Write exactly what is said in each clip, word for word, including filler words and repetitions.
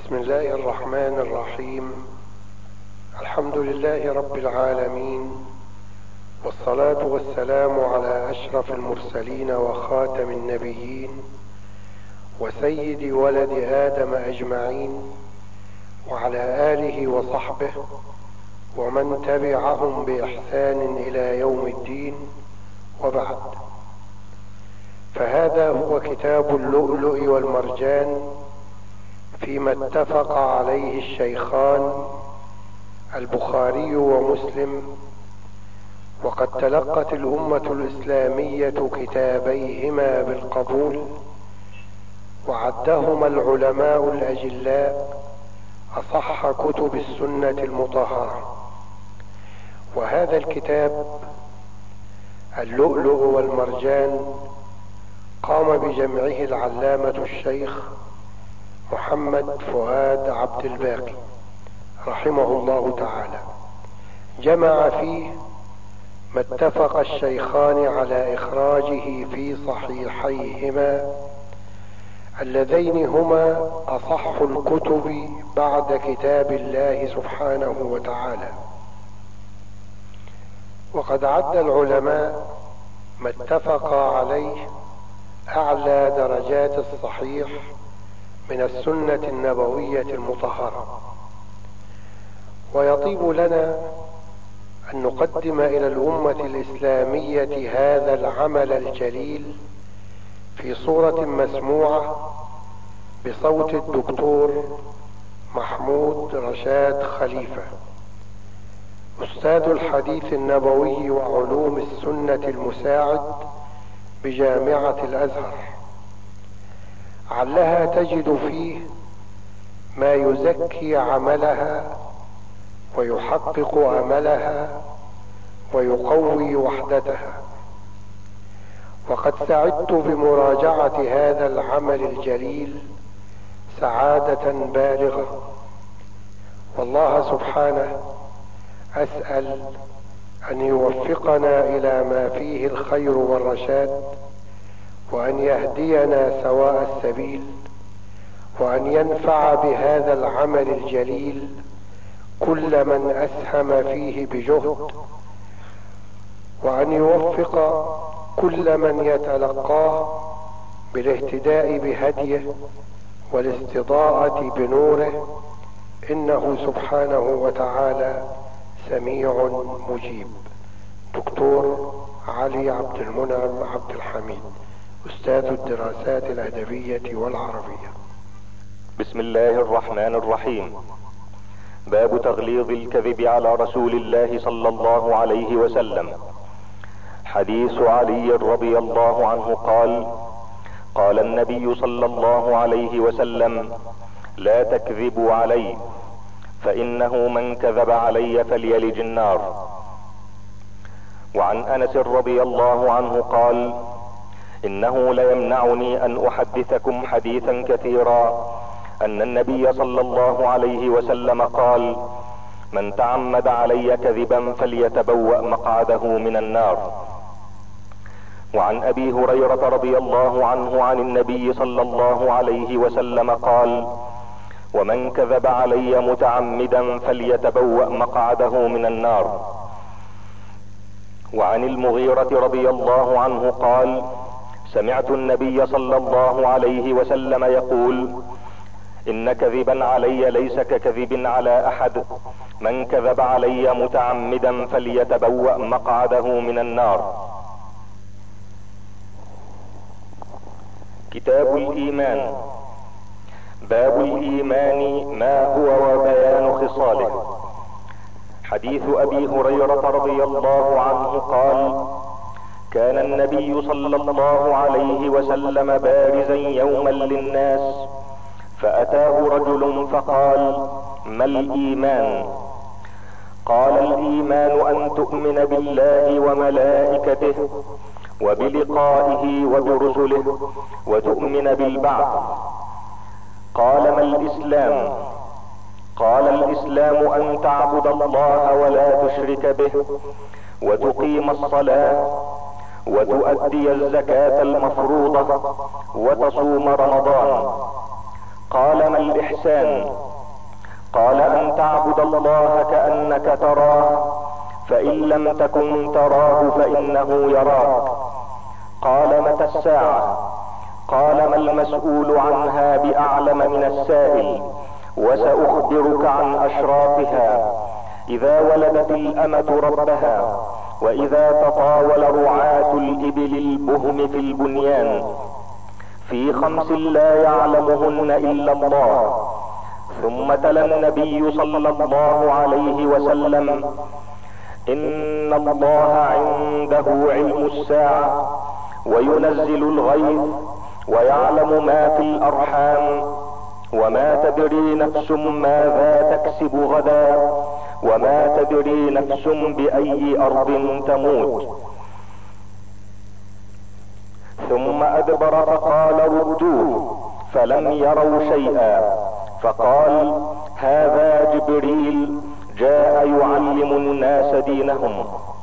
بسم الله الرحمن الرحيم. الحمد لله رب العالمين، والصلاة والسلام على أشرف المرسلين وخاتم النبيين وسيد ولد آدم أجمعين، وعلى آله وصحبه ومن تبعهم بإحسان إلى يوم الدين، وبعد. فهذا هو كتاب اللؤلؤ والمرجان فيما اتفق عليه الشيخان البخاري ومسلم، وقد تلقت الأمة الإسلامية كتابيهما بالقبول، وعدهما العلماء الأجلاء أصح كتب السنة المطهرة. وهذا الكتاب اللؤلؤ والمرجان قام بجمعه العلامة الشيخ محمد فؤاد عبد الباقي رحمه الله تعالى. جمع فيه ما اتفق الشيخان على إخراجه في صحيحيهما اللذين هما أصح الكتب بعد كتاب الله سبحانه وتعالى. وقد عد العلماء ما اتفق عليه أعلى درجات الصحيح من السنة النبوية المطهرة. ويطيب لنا أن نقدم إلى الأمة الإسلامية هذا العمل الجليل في صورة مسموعة بصوت الدكتور محمود رشاد خليفة، أستاذ الحديث النبوي وعلوم السنة المساعد بجامعة الأزهر، علها تجد فيه ما يزكي عملها ويحقق أملها ويقوي وحدتها. وقد سعدت بمراجعة هذا العمل الجليل سعادة بالغة، والله سبحانه أسأل أن يوفقنا إلى ما فيه الخير والرشاد، وأن يهدينا سواء السبيل، وأن ينفع بهذا العمل الجليل كل من أسهم فيه بجهد، وأن يوفق كل من يتلقاه بالاهتداء بهديه والاستضاءة بنوره، إنه سبحانه وتعالى سميع مجيب. دكتور علي عبد المنعم عبد الحميد، أستاذ الدراسات الأدبية والعربية. بسم الله الرحمن الرحيم. باب تغليظ الكذب على رسول الله صلى الله عليه وسلم. حديث علي رضي الله عنه قال: قال النبي صلى الله عليه وسلم: لا تكذبوا علي، فإنه من كذب علي فليلج النار. وعن أنس رضي الله عنه قال: إنه ليمنعني أن أحدثكم حديثا كثيرا أن النبي صلى الله عليه وسلم قال: من تعمد علي كذبا فليتبوأ مقعده من النار. وعن أبي هريرة رضي الله عنه عن النبي صلى الله عليه وسلم قال: ومن كذب علي متعمدا فليتبوأ مقعده من النار. وعن المغيرة رضي الله عنه قال: سمعت النبي صلى الله عليه وسلم يقول: إن كذبا علي ليس ككذب على أحد، من كذب علي متعمدا فليتبوأ مقعده من النار. كتاب الإيمان. باب الإيمان ما هو وبيان خصاله. حديث أبي هريرة رضي الله عنه قال: كان النبي صلى الله عليه وسلم بارزا يوما للناس، فأتاه رجل فقال: ما الإيمان؟ قال: الإيمان أن تؤمن بالله وملائكته وبلقائه وبرسله وتؤمن بالبعث. قال: ما الإسلام؟ قال: الإسلام أن تعبد الله ولا تشرك به، وتقيم الصلاة، وتؤدي الزكاة المفروضة، وتصوم رمضان. قال: ما الإحسان؟ قال: أن تعبد الله كأنك تراه، فإن لم تكن تراه فإنه يراك. قال: متى الساعة؟ قال: ما المسؤول عنها بأعلم من السائل، وسأخبرك عن أشراطها: إذا ولدت الأمة ربها، وإذا تطاول رعاة الإبل البهم في البنيان، في خمس لا يعلمهن إلا الله. ثم تلا النبي صلى الله عليه وسلم: إن الله عنده علم الساعة، وينزل الغيث، ويعلم ما في الأرحام، وما تدري نفس ماذا تكسب غدا، وما تدري نفس بأي أرض تموت. ثم أدبر فقال: ردوه، فلم يروا شيئا. فقال: هذا جبريل جاء يعلم الناس دينهم.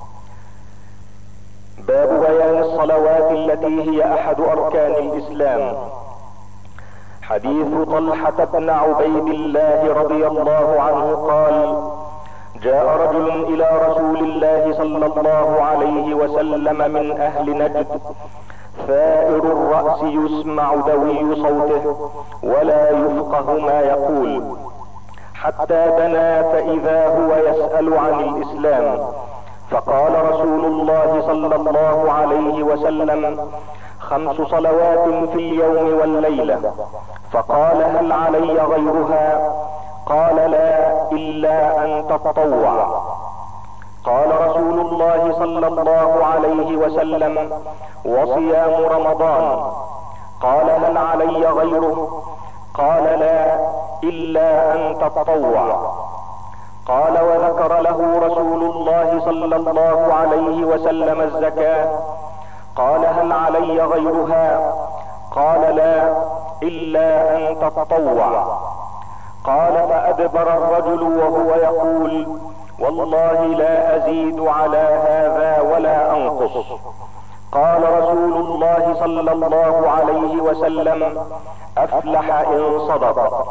باب بيان الصلوات التي هي أحد أركان الإسلام. حديث طلحة بن عبيد الله رضي الله عنه قال: جاء رجل إلى رسول الله صلى الله عليه وسلم من أهل نجد، ثائر الرأس يسمع دوي صوته ولا يفقه ما يقول، حتى دنا فإذا هو يسأل عن الإسلام. فقال رسول الله صلى الله عليه وسلم: خمس صلوات في اليوم والليلة. فقال: هل علي غيرها؟ قال: لا، إلا أن تتطوع. قال رسول الله صلى الله عليه وسلم: وصيام رمضان. قال: هل علي غيره؟ قال: لا، إلا أن تتطوع. قال: وذكر له رسول الله صلى الله عليه وسلم الزكاة. قال: هل علي غيرها؟ قال: لا، إلا أن تتطوع. قال: فأدبر الرجل وهو يقول: والله لا أزيد على هذا ولا أنقص. قال رسول الله صلى الله عليه وسلم: أفلح إن صدق.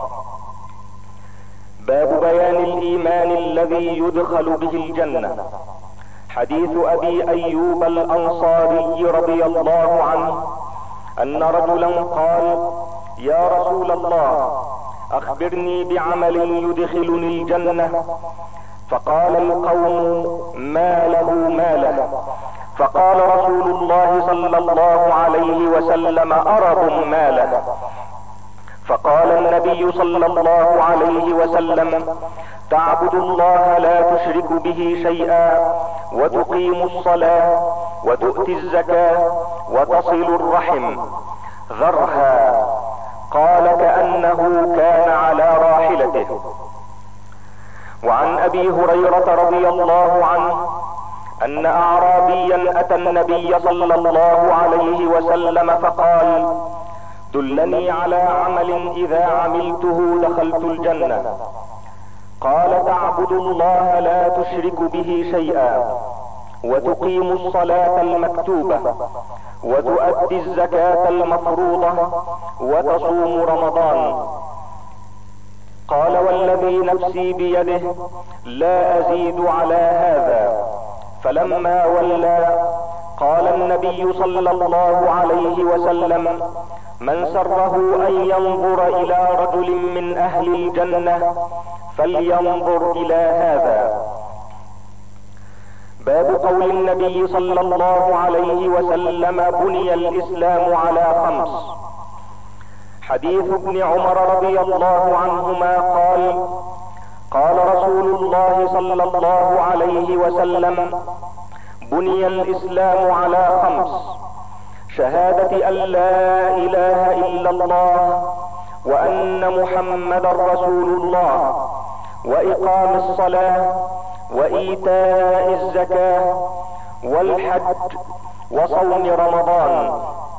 باب بيان الإيمان الذي يدخل به الجنة. حديث أبي أيوب الأنصاري رضي الله عنه أن رجلا قال: يا رسول الله، أخبرني بعمل يدخلني الجنة. فقال القوم: ما له ما له. فقال رسول الله صلى الله عليه وسلم: أرب ما له. فقال النبي صلى الله عليه وسلم: تعبد الله لا تشرك به شيئا، وتقيم الصلاة، وتؤتي الزكاة، وتصل الرحم، ذرها. قال: كأنه كان على راحلته. وعن أبي هريرة رضي الله عنه أن أعرابيا أتى النبي صلى الله عليه وسلم فقال: دلني على عمل إذا عملته دخلت الجنة. قال: تعبد الله لا تشرك به شيئا، وتقيم الصلاة المكتوبة، وتؤدي الزكاة المفروضة، وتصوم رمضان. قال: والذي نفسي بيده لا أزيد على هذا. فلما ولى قال النبي صلى الله عليه وسلم: من سره أن ينظر إلى رجل من أهل الجنة فلينظر إلى هذا. باب قول النبي صلى الله عليه وسلم: بني الإسلام على خمس. حديث ابن عمر رضي الله عنهما قال: قال رسول الله صلى الله عليه وسلم: بني الإسلام على خمس: شهادة أن لا إله إلا الله، وأن محمدا رسول الله، وإقام الصلاة، وإيتاء الزكاة، والحج، وصوم رمضان.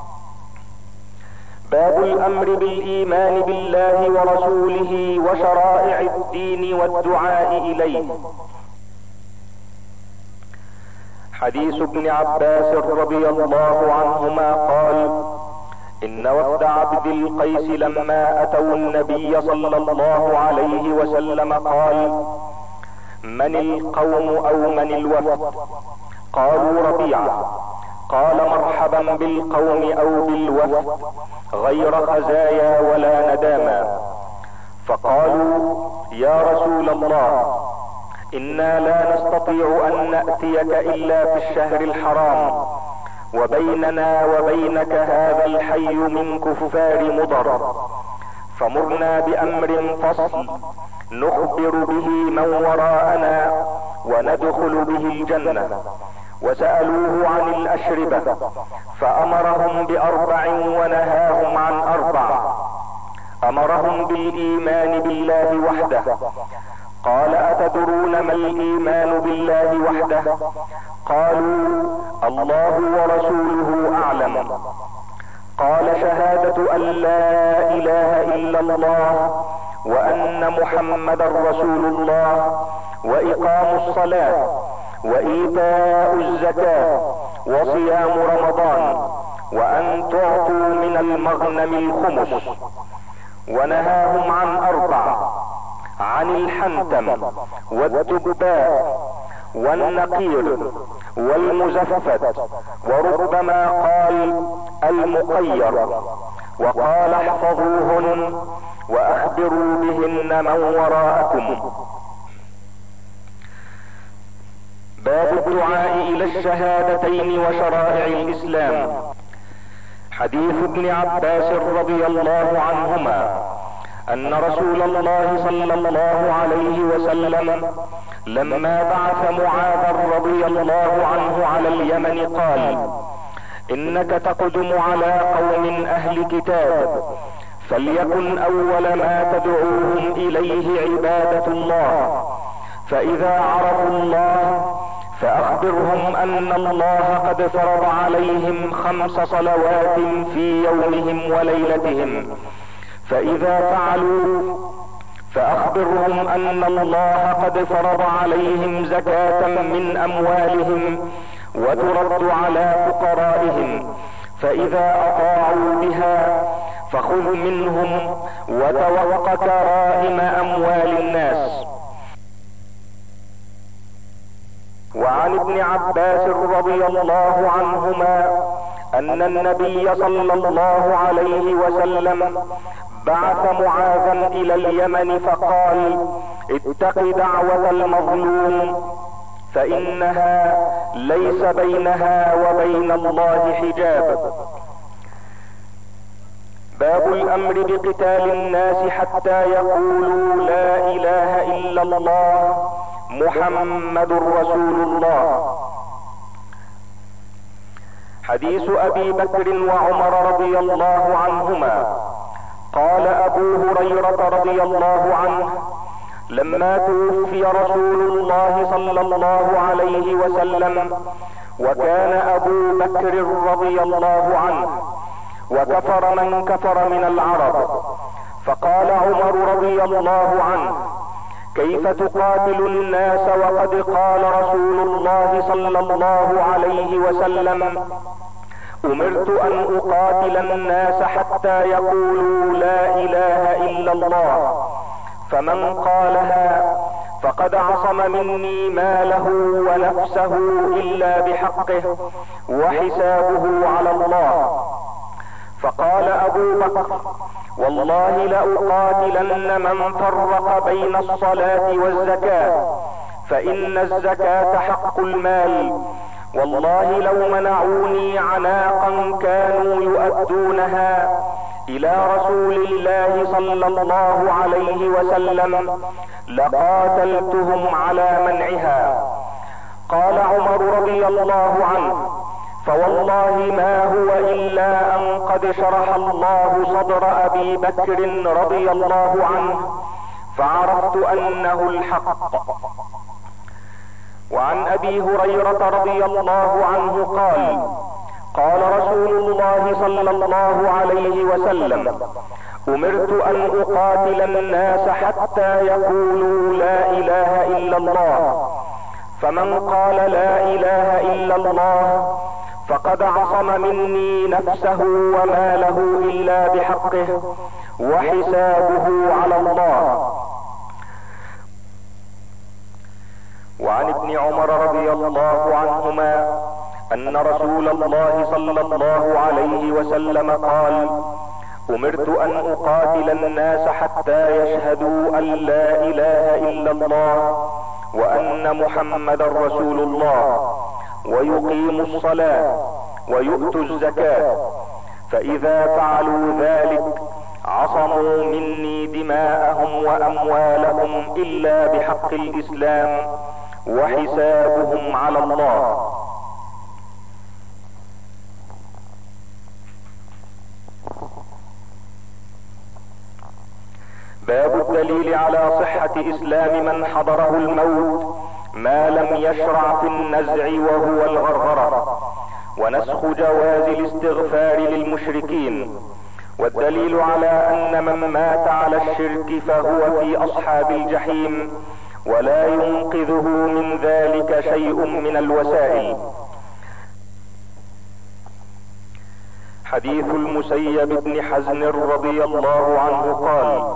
باب الأمر بالإيمان بالله ورسوله وشرائع الدين والدعاء إليه. حديث ابن عباس رضي الله عنهما قال: ان وفد عبد القيس لما اتوا النبي صلى الله عليه وسلم قال: من القوم او من الوفد؟ قالوا: ربيعة. قال: مرحبا بالقوم او بالوفد، غير خزايا ولا نداما. فقالوا: يا رسول الله، انا لا نستطيع ان نأتيك الا في الشهر الحرام، وبيننا وبينك هذا الحي من كفار مضر، فمرنا بامر فصل نخبر به من وراءنا وندخل به الجنة. وسألوه عن الاشربة فامرهم باربع ونهاهم عن اربع. امرهم بالايمان بالله وحده. قال: اتدرون ما الايمان بالله وحده؟ قالوا: الله ورسوله اعلم. قال: شهادة ان لا اله الا الله وان محمدا رسول الله، واقام الصلاة، وايتاء الزكاة، وصيام رمضان، وان تعطوا من المغنم الخمس. ونهاهم عن اربع: عن الحنتم والدباء والنقير والمزفت، وربما قال المقير، وقال: احفظوهن واخبروا بهن من وراءكم. باب الدعاء الى الشهادتين وشرائع الاسلام. حديث ابن عباس رضي الله عنهما ان رسول الله صلى الله عليه وسلم لما بعث معاذا رضي الله عنه على اليمن قال: انك تقدم على قوم اهل كتاب، فليكن اول ما تدعوهم اليه عبادة الله، فاذا عرفوا الله فاخبرهم ان الله قد فرض عليهم خمس صلوات في يومهم وليلتهم، فاذا فعلوا فاخبرهم ان الله قد فرض عليهم زكاة من اموالهم وترد على فقرائهم، فاذا اطاعوا بها فخذ منهم وتوق كرائم اموال الناس. وعن ابن عباس رضي الله عنهما ان النبي صلى الله عليه وسلم بعث معاذا الى اليمن فقال: اتق دعوة المظلوم، فانها ليس بينها وبين الله حجاب. باب الامر بقتال الناس حتى يقولوا لا اله الا الله محمد رسول الله. حديث ابي بكر وعمر رضي الله عنهما. قال ابو هريرة رضي الله عنه: لما توفي رسول الله صلى الله عليه وسلم وكان ابو بكر رضي الله عنه وكفر من كفر من العرب، فقال عمر رضي الله عنه: كيف تقاتل الناس وقد قال رسول الله صلى الله عليه وسلم: امرت ان اقاتل الناس حتى يقولوا لا اله الا الله، فمن قالها فقد عصم مني ماله ونفسه الا بحقه وحسابه على الله. فقال ابو بكر: والله لاقاتلن من فرق بين الصلاة والزكاة، فان الزكاة حق المال، والله لو منعوني عناقا كانوا يؤدونها الى رسول الله صلى الله عليه وسلم لقاتلتهم على منعها. قال عمر رضي الله عنه: فوالله ما هو الا ان قد شرح الله صدر ابي بكر رضي الله عنه فعرفت انه الحق. وعن ابي هريرة رضي الله عنه قال: قال رسول الله صلى الله عليه وسلم: امرت ان اقاتل الناس حتى يقولوا لا اله الا الله، فمن قال لا اله الا الله فقد عصم مني نفسه وماله الا بحقه وحسابه على الله. وعن ابن عمر رضي الله عنهما ان رسول الله صلى الله عليه وسلم قال: امرت ان اقاتل الناس حتى يشهدوا ان لا اله الا الله وان محمدا رسول الله ويقيموا الصلاة ويؤتوا الزكاة، فاذا فعلوا ذلك عصموا مني دماءهم واموالهم الا بحق الاسلام وحسابهم على الله. باب الدليل على صحة اسلام من حضره الموت ما لم يشرع في النزع وهو الغرغرة، ونسخ جواز الاستغفار للمشركين. والدليل على ان من مات على الشرك فهو في اصحاب الجحيم ولا ينقذه من ذلك شيء من الوسائل. حديث المسيب بن حزن رضي الله عنه قال: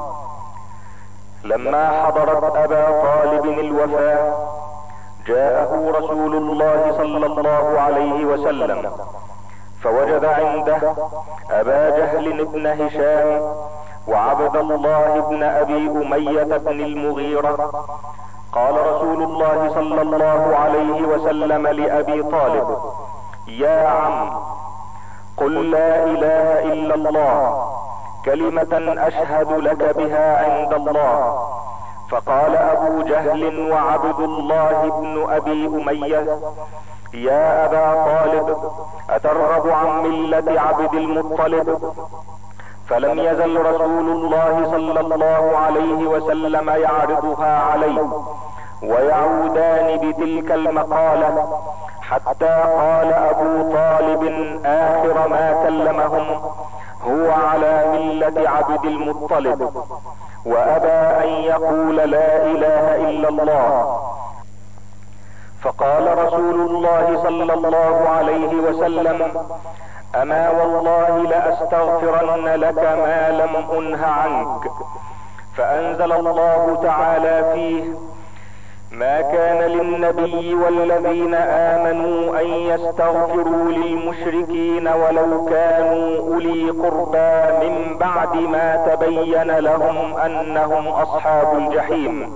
لما حضرت ابا طالب الوفاة جاءه رسول الله صلى الله عليه وسلم فوجد عنده ابا جهل بن هشام وعبد الله بن ابي امية بن المغيرة. قال رسول الله صلى الله عليه وسلم لابي طالب: يا عم، قل لا اله الا الله كلمة اشهد لك بها عند الله. فقال ابو جهل وعبد الله بن ابي امية: يا ابا طالب، اترغب عن ملة عبد المطلب؟ فلم يزل رسول الله صلى الله عليه وسلم يعرضها عليه ويعودان بتلك المقالة حتى قال ابو طالب اخر ما كلمهم: هو على ملة عبد المطلب، وابى ان يقول لا اله الا الله. فقال رسول الله صلى الله عليه وسلم: اما والله لاستغفرن لك ما لم انه عنك. فانزل الله تعالى فيه: ما كان للنبي والذين امنوا ان يستغفروا للمشركين ولو كانوا اولي قربى من بعد ما تبين لهم انهم اصحاب الجحيم.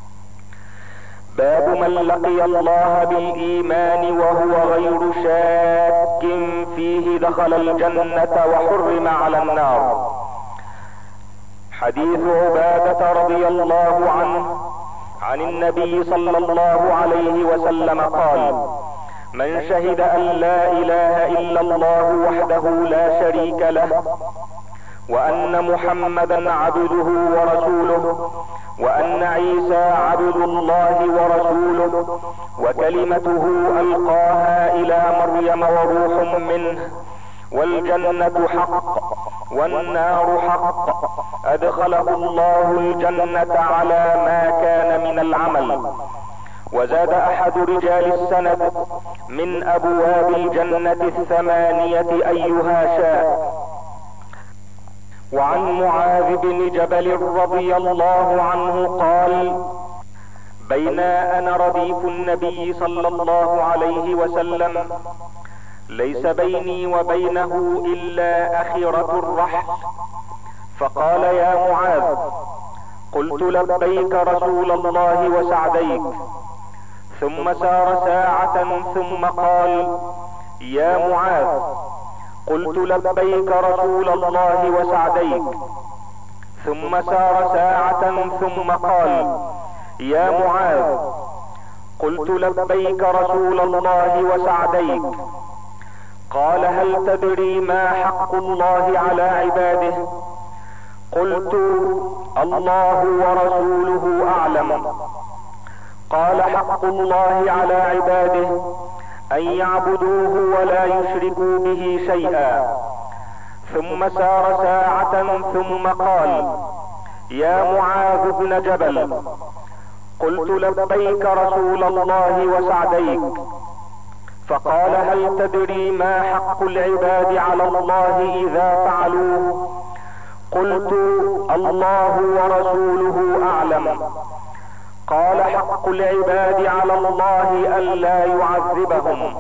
باب من لقي الله بالايمان وهو غير شاك فيه دخل الجنة وحرم على النار. حديث عبادة رضي الله عنه عن النبي صلى الله عليه وسلم قال: من شهد ان لا اله الا الله وحده لا شريك له وان محمدا عبده ورسوله وان عيسى عبد الله ورسوله وكلمته القاها الى مريم وروح منه، والجنة حق والنار حق، ادخله الله الجنة على ما كان من العمل. وزاد احد رجال السند: من ابواب الجنة الثمانية ايها شاء. وعن معاذ بن جبل رضي الله عنه قال: بينا انا رديف النبي صلى الله عليه وسلم ليس بيني وبينه الا اخرة الرحل، فقال: يا معاذ. قلت: لبيك رسول الله وسعديك. ثم سار ساعة ثم قال: يا معاذ. قلت: لبيك رسول الله وسعديك. ثم سار ساعة ثم قال: يا معاذ. قلت: لبيك رسول الله وسعديك. قال: هل تدري ما حق الله على عباده؟ قلت: الله ورسوله اعلم. قال: حق الله على عباده ان يعبدوه ولا يشركوا به شيئا. ثم سار ساعة ثم قال: يا معاذ بن جبل. قلت: لبيك رسول الله وسعديك. فقال: هل تدري ما حق العباد على الله اذا فعلوه؟ قلت: الله ورسوله اعلم. قال: حق العباد على الله الا يعذبهم.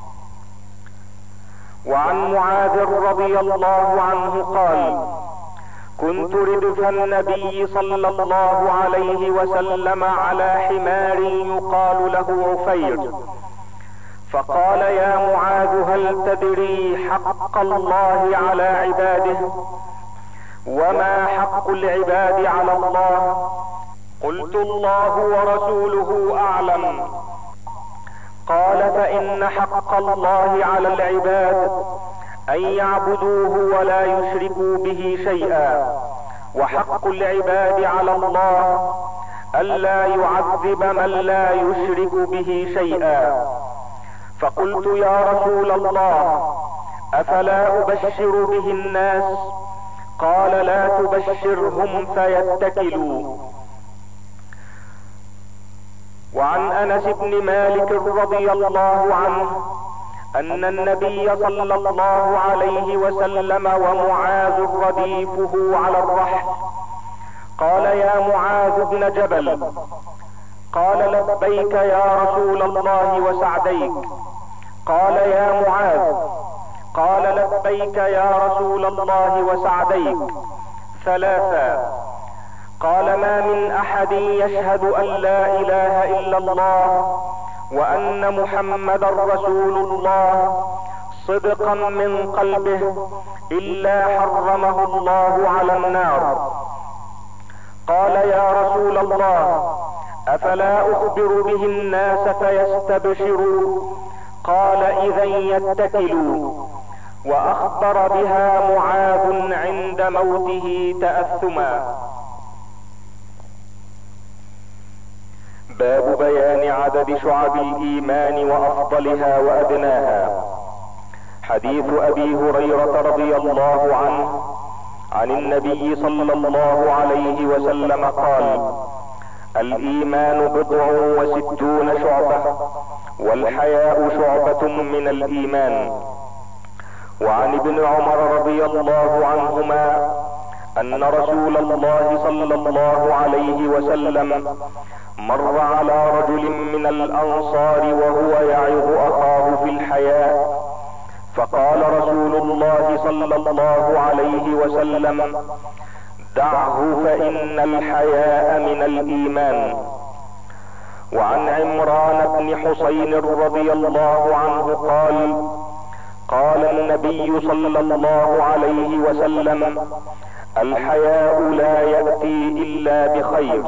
وعن معاذ رضي الله عنه قال: كنت ردف النبي صلى الله عليه وسلم على حمار يقال له عفير، فقال: يا معاذ هل تدري حق الله على عباده؟ وما حق العباد على الله؟ قلت: الله ورسوله اعلم. قال: فان حق الله على العباد ان يعبدوه ولا يشركوا به شيئا، وحق العباد على الله الا يعذب من لا يشرك به شيئا. فقلت: يا رسول الله افلا ابشر به الناس؟ قال: لا تبشرهم فيتكلوا. وعن انس بن مالك رضي الله عنه ان النبي صلى الله عليه وسلم ومعاذ رديفه على الرحل قال: يا معاذ بن جبل. قال: لبيك يا رسول الله وسعديك. قال: يا معاذ. قال: لبيك يا رسول الله وسعديك ثلاثا. قال: ما من احد يشهد ان لا اله الا الله وان محمدا رسول الله صدقا من قلبه الا حرمه الله على النار. قال: يا رسول الله افلا اخبر به الناس فيستبشروا؟ قال: اذا يتكلوا. واخبر بها معاذ عند موته تأثما. باب بيان عدد شعب الايمان وافضلها وادناها. حديث ابي هريرة رضي الله عنه عن النبي صلى الله عليه وسلم قال: الايمان بضع وستون شعبة، والحياء شعبة من الايمان. وعن ابن عمر رضي الله عنهما ان رسول الله صلى الله عليه وسلم مر على رجل من الانصار وهو يعظ اخاه في الحياء، فقال رسول الله صلى الله عليه وسلم: دعه فان الحياء من الايمان. وعن عمران بن حسين رضي الله عنه قال: قال النبي صلى الله عليه وسلم: الحياء لا يأتي الا بخير.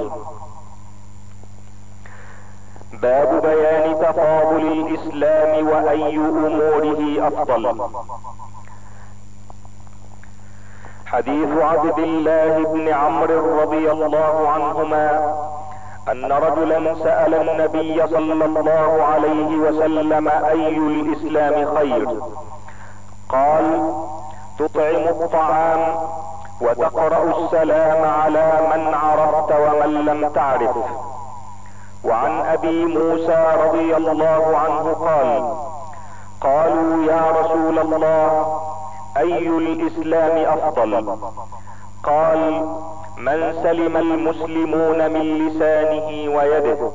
باب بيان تفاضل الاسلام واي اموره افضل. حديث عبد الله بن عمرو رضي الله عنهما ان رجلا سأل النبي صلى الله عليه وسلم: اي الاسلام خير؟ قال: تطعم الطعام وتقرأ السلام على من عرفت ومن لم تعرف. وعن ابي موسى رضي الله عنه قال: قالوا: يا رسول الله اي الاسلام افضل؟ قال: من سلم المسلمون من لسانه ويده.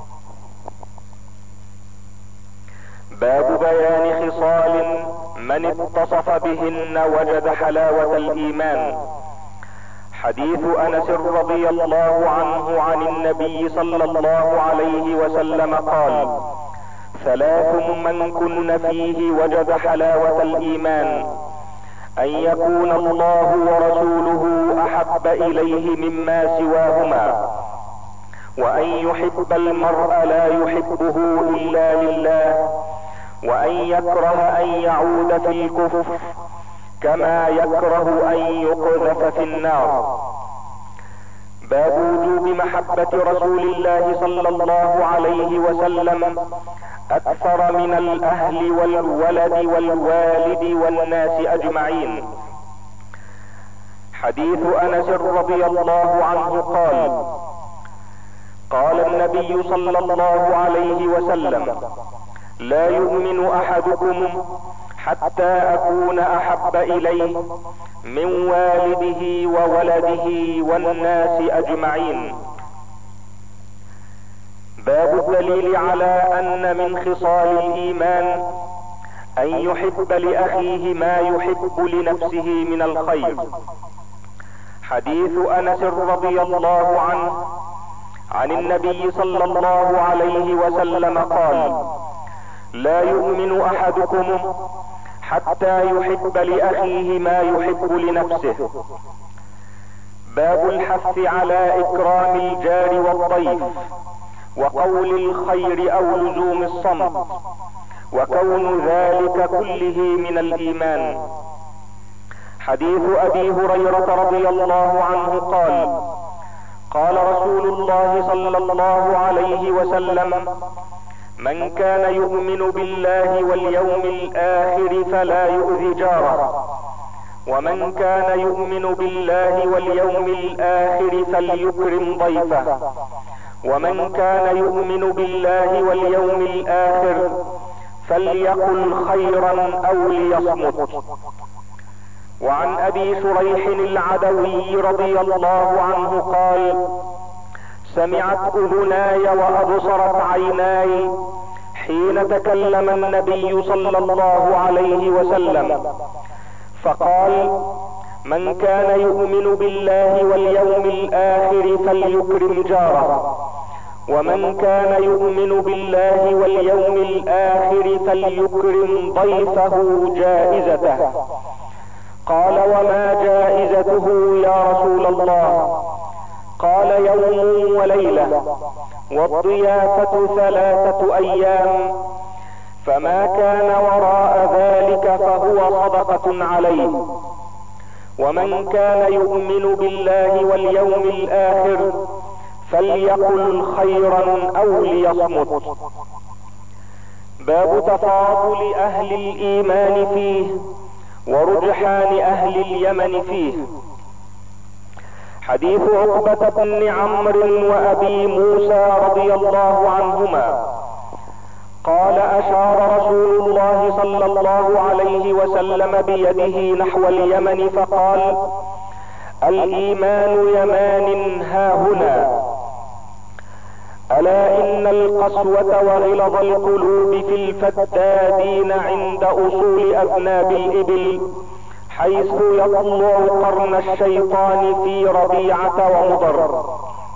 باب بيان خصال من اتصف بهن وجد حلاوة الايمان. حديث انس رضي الله عنه عن النبي صلى الله عليه وسلم قال: ثلاث من كن فيه وجد حلاوة الايمان: ان يكون الله ورسوله احب اليه مما سواهما، وان يحب المرء لا يحبه الا لله، وان يكره ان يعود في الكفر كما يكره ان يقذف في النار. باب وجوب محبة رسول الله صلى الله عليه وسلم اكثر من الاهل والولد والوالد والناس اجمعين. حديث انس رضي الله عنه قال: قال النبي صلى الله عليه وسلم: لا يؤمن احدكم حتى اكون احب اليه من والده وولده والناس اجمعين. باب الدليل على ان من خصال الايمان ان يحب لاخيه ما يحب لنفسه من الخير. حديث انس رضي الله عنه عن النبي صلى الله عليه وسلم قال: لا يؤمن احدكم حتى يحب لاخيه ما يحب لنفسه. باب الحث على اكرام الجار والضيف وقول الخير او لزوم الصمت، وكون ذلك كله من الايمان. حديث ابي هريرة رضي الله عنه قال: قال رسول الله صلى الله عليه وسلم: من كان يؤمن بالله واليوم الاخر فلا يؤذي جاره، ومن كان يؤمن بالله واليوم الاخر فليكرم ضيفه، ومن كان يؤمن بالله واليوم الاخر فليقل خيرا او ليصمت. وعن ابي شريح العدوي رضي الله عنه قال: سمعت اذناي وابصرت عيناي حين تكلم النبي صلى الله عليه وسلم فقال: من كان يؤمن بالله واليوم الاخر فليكرم جاره، ومن كان يؤمن بالله واليوم الاخر فليكرم ضيفه جائزته. قال: وما جائزته يا رسول الله؟ قال: يوم وليلة، والضيافة ثلاثة ايام، فما كان وراء ذلك فهو صدقة عليه. ومن كان يؤمن بالله واليوم الاخر فليقل خيرا او ليصمت. باب تفاضل اهل الايمان فيه ورجحان اهل اليمن فيه. حديث عقبة بن عمرو وابي موسى رضي الله عنهما قال: اشار رسول الله صلى الله عليه وسلم بيده نحو اليمن فقال: الايمان يمان هاهنا، الا ان القسوة وغلظ القلوب في الفدادين عند اصول اذناب الابل، حيث يطلع قرن الشيطان في ربيعة ومضر.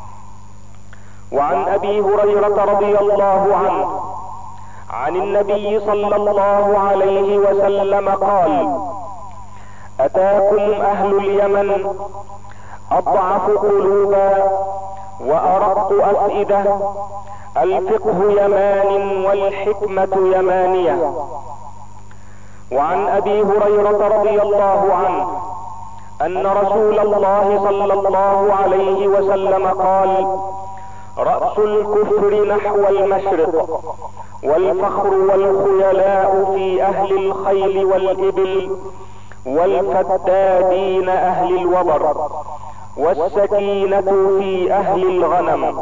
وعن ابي هريرة رضي الله عنه عن النبي صلى الله عليه وسلم قال: اتاكم اهل اليمن اضعف قلوبا وارق افئدة، الفقه يمان والحكمة يمانية. وعن ابي هريرة رضي الله عنه ان رسول الله صلى الله عليه وسلم قال: رأس الكفر نحو المشرق، والفخر والخيلاء في اهل الخيل والابل، والفدادين اهل الوبر، والسكينة في اهل الغنم.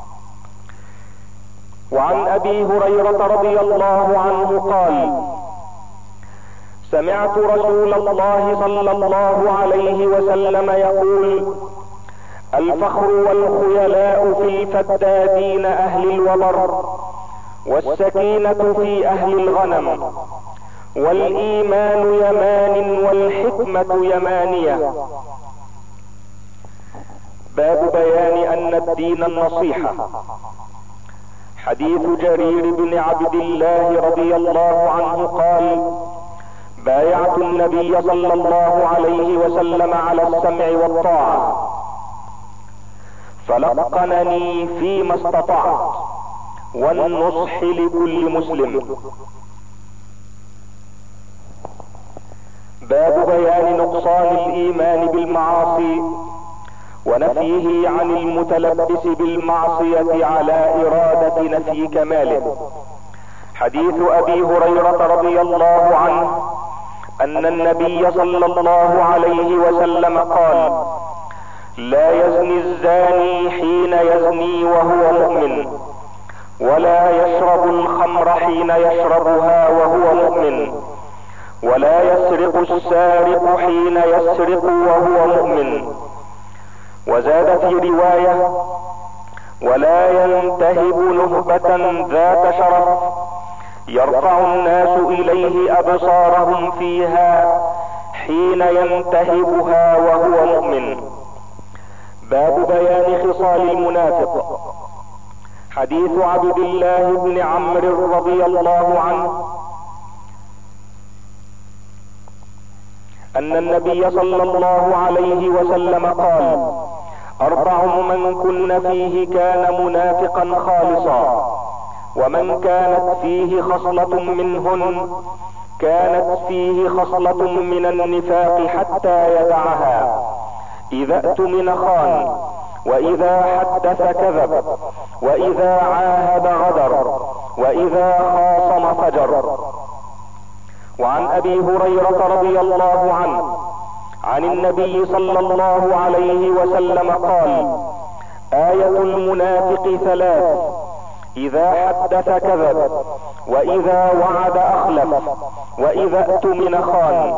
وعن ابي هريرة رضي الله عنه قال: سمعت رسول الله صلى الله عليه وسلم يقول: الفخر والخيلاء في الفدادين اهل الوبر، والسكينة في اهل الغنم، والايمان يمان والحكمة يمانية. باب بيان ان الدين النصيحة. حديث جرير بن عبد الله رضي الله عنه قال: بايعت النبي صلى الله عليه وسلم على السمع والطاعة، فلقنني فيما استطعت، والنصح لكل مسلم. باب بيان نقصان الايمان بالمعاصي ونفيه عن المتلبس بالمعصية على ارادة نفي كماله. حديث ابي هريرة رضي الله عنه ان النبي صلى الله عليه وسلم قال: لا يزني الزاني حين يزني وهو مؤمن، ولا يشرب الخمر حين يشربها وهو مؤمن، ولا يسرق السارق حين يسرق وهو مؤمن. وزاد في رواية: ولا ينتهب نهبة ذات شرف يرفع الناس اليه ابصارهم فيها حين ينتهبها وهو مؤمن. باب بيان خصال المنافق. حديث عبد الله بن عمرو رضي الله عنه ان النبي صلى الله عليه وسلم قال: اربع من كن فيه كان منافقا خالصا، ومن كانت فيه خصلة منهن كانت فيه خصلة من النفاق حتى يدعها: اذا اؤتمن خان، واذا حدث كذب، واذا عاهد غدر، واذا خاصم فجر. وعن ابي هريرة رضي الله عنه عن النبي صلى الله عليه وسلم قال: آية المنافق ثلاث: اذا حدث كذب، واذا وعد اخلف، واذا اؤتمن خان.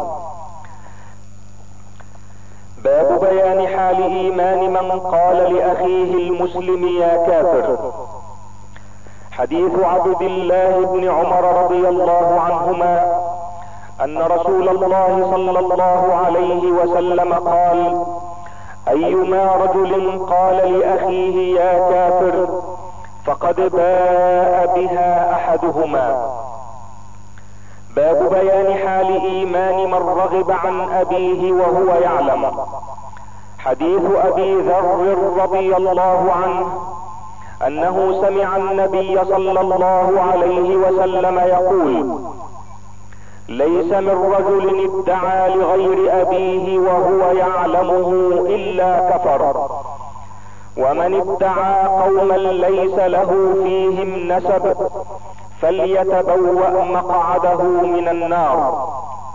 باب بيان حال ايمان من قال لاخيه المسلم يا كافر. حديث عبد الله بن عمر رضي الله عنهما ان رسول الله صلى الله عليه وسلم قال: ايما رجل قال لاخيه يا كافر فقد باء بها احدهما. باب بيان حال ايمان من رغب عن ابيه وهو يعلم. حديث ابي ذر رضي الله عنه انه سمع النبي صلى الله عليه وسلم يقول: ليس من رجل ادعى لغير ابيه وهو يعلمه الا كفر، ومن ادعى قوما ليس له فيهم نسب فليتبوأ مقعده من النار.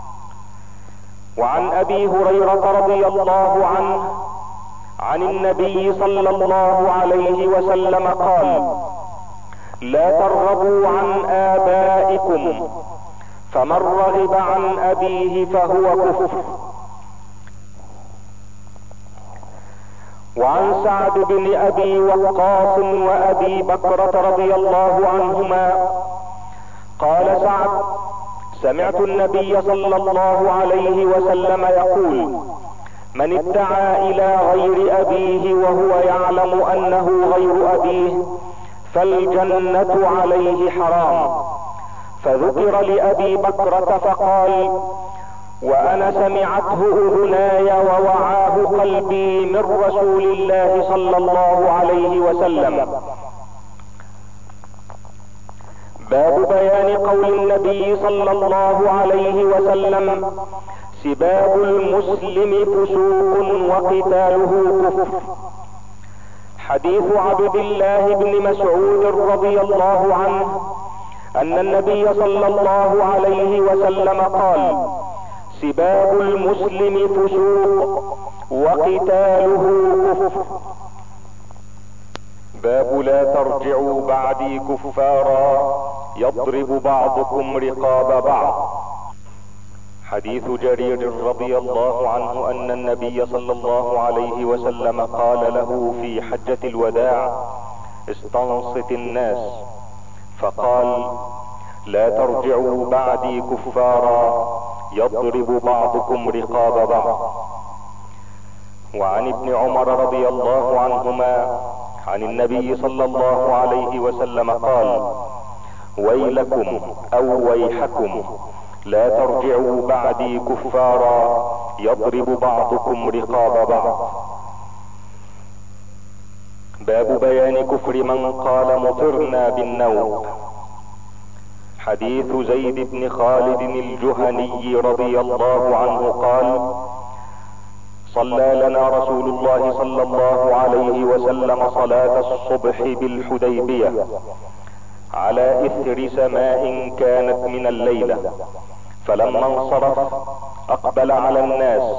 وعن ابي هريرة رضي الله عنه عن النبي صلى الله عليه وسلم قال: لا ترغبوا عن آبائكم، فمن رغب عن ابيه فهو كفر. وعن سعد بن ابي وقاص وابي بكرة رضي الله عنهما قال سعد: سمعت النبي صلى الله عليه وسلم يقول: من ادعى الى غير ابيه وهو يعلم انه غير ابيه فالجنة عليه حرام. فذكر لابي بكرة فقال: وانا سمعته اذناي ووعاه قلبي من رسول الله صلى الله عليه وسلم. باب بيان قول النبي صلى الله عليه وسلم: سباب المسلم فسوق وقتاله كفر. حديث عبد الله بن مسعود رضي الله عنه ان النبي صلى الله عليه وسلم قال: سباب المسلم فسوق وقتاله كفر. باب لا ترجعوا بعدي كفارا يضرب بعضكم رقاب بعض. حديث جرير رضي الله عنه ان النبي صلى الله عليه وسلم قال له في حجة الوداع: استنصت الناس، فقال: لا ترجعوا بعدي كفارا يضرب بعضكم رقاب بعض. وعن ابن عمر رضي الله عنهما عن النبي صلى الله عليه وسلم قال: ويلكم او ويحكم، لا ترجعوا بعدي كفارا يضرب بعضكم رقاب بعض. باب بيان كفر من قال مطرنا بالنوء. حديث زيد بن خالد الجهني رضي الله عنه قال: صلى لنا رسول الله صلى الله عليه وسلم صلاة الصبح بالحديبية على اثر سماء كانت من الليلة، فلما انصرف اقبل على الناس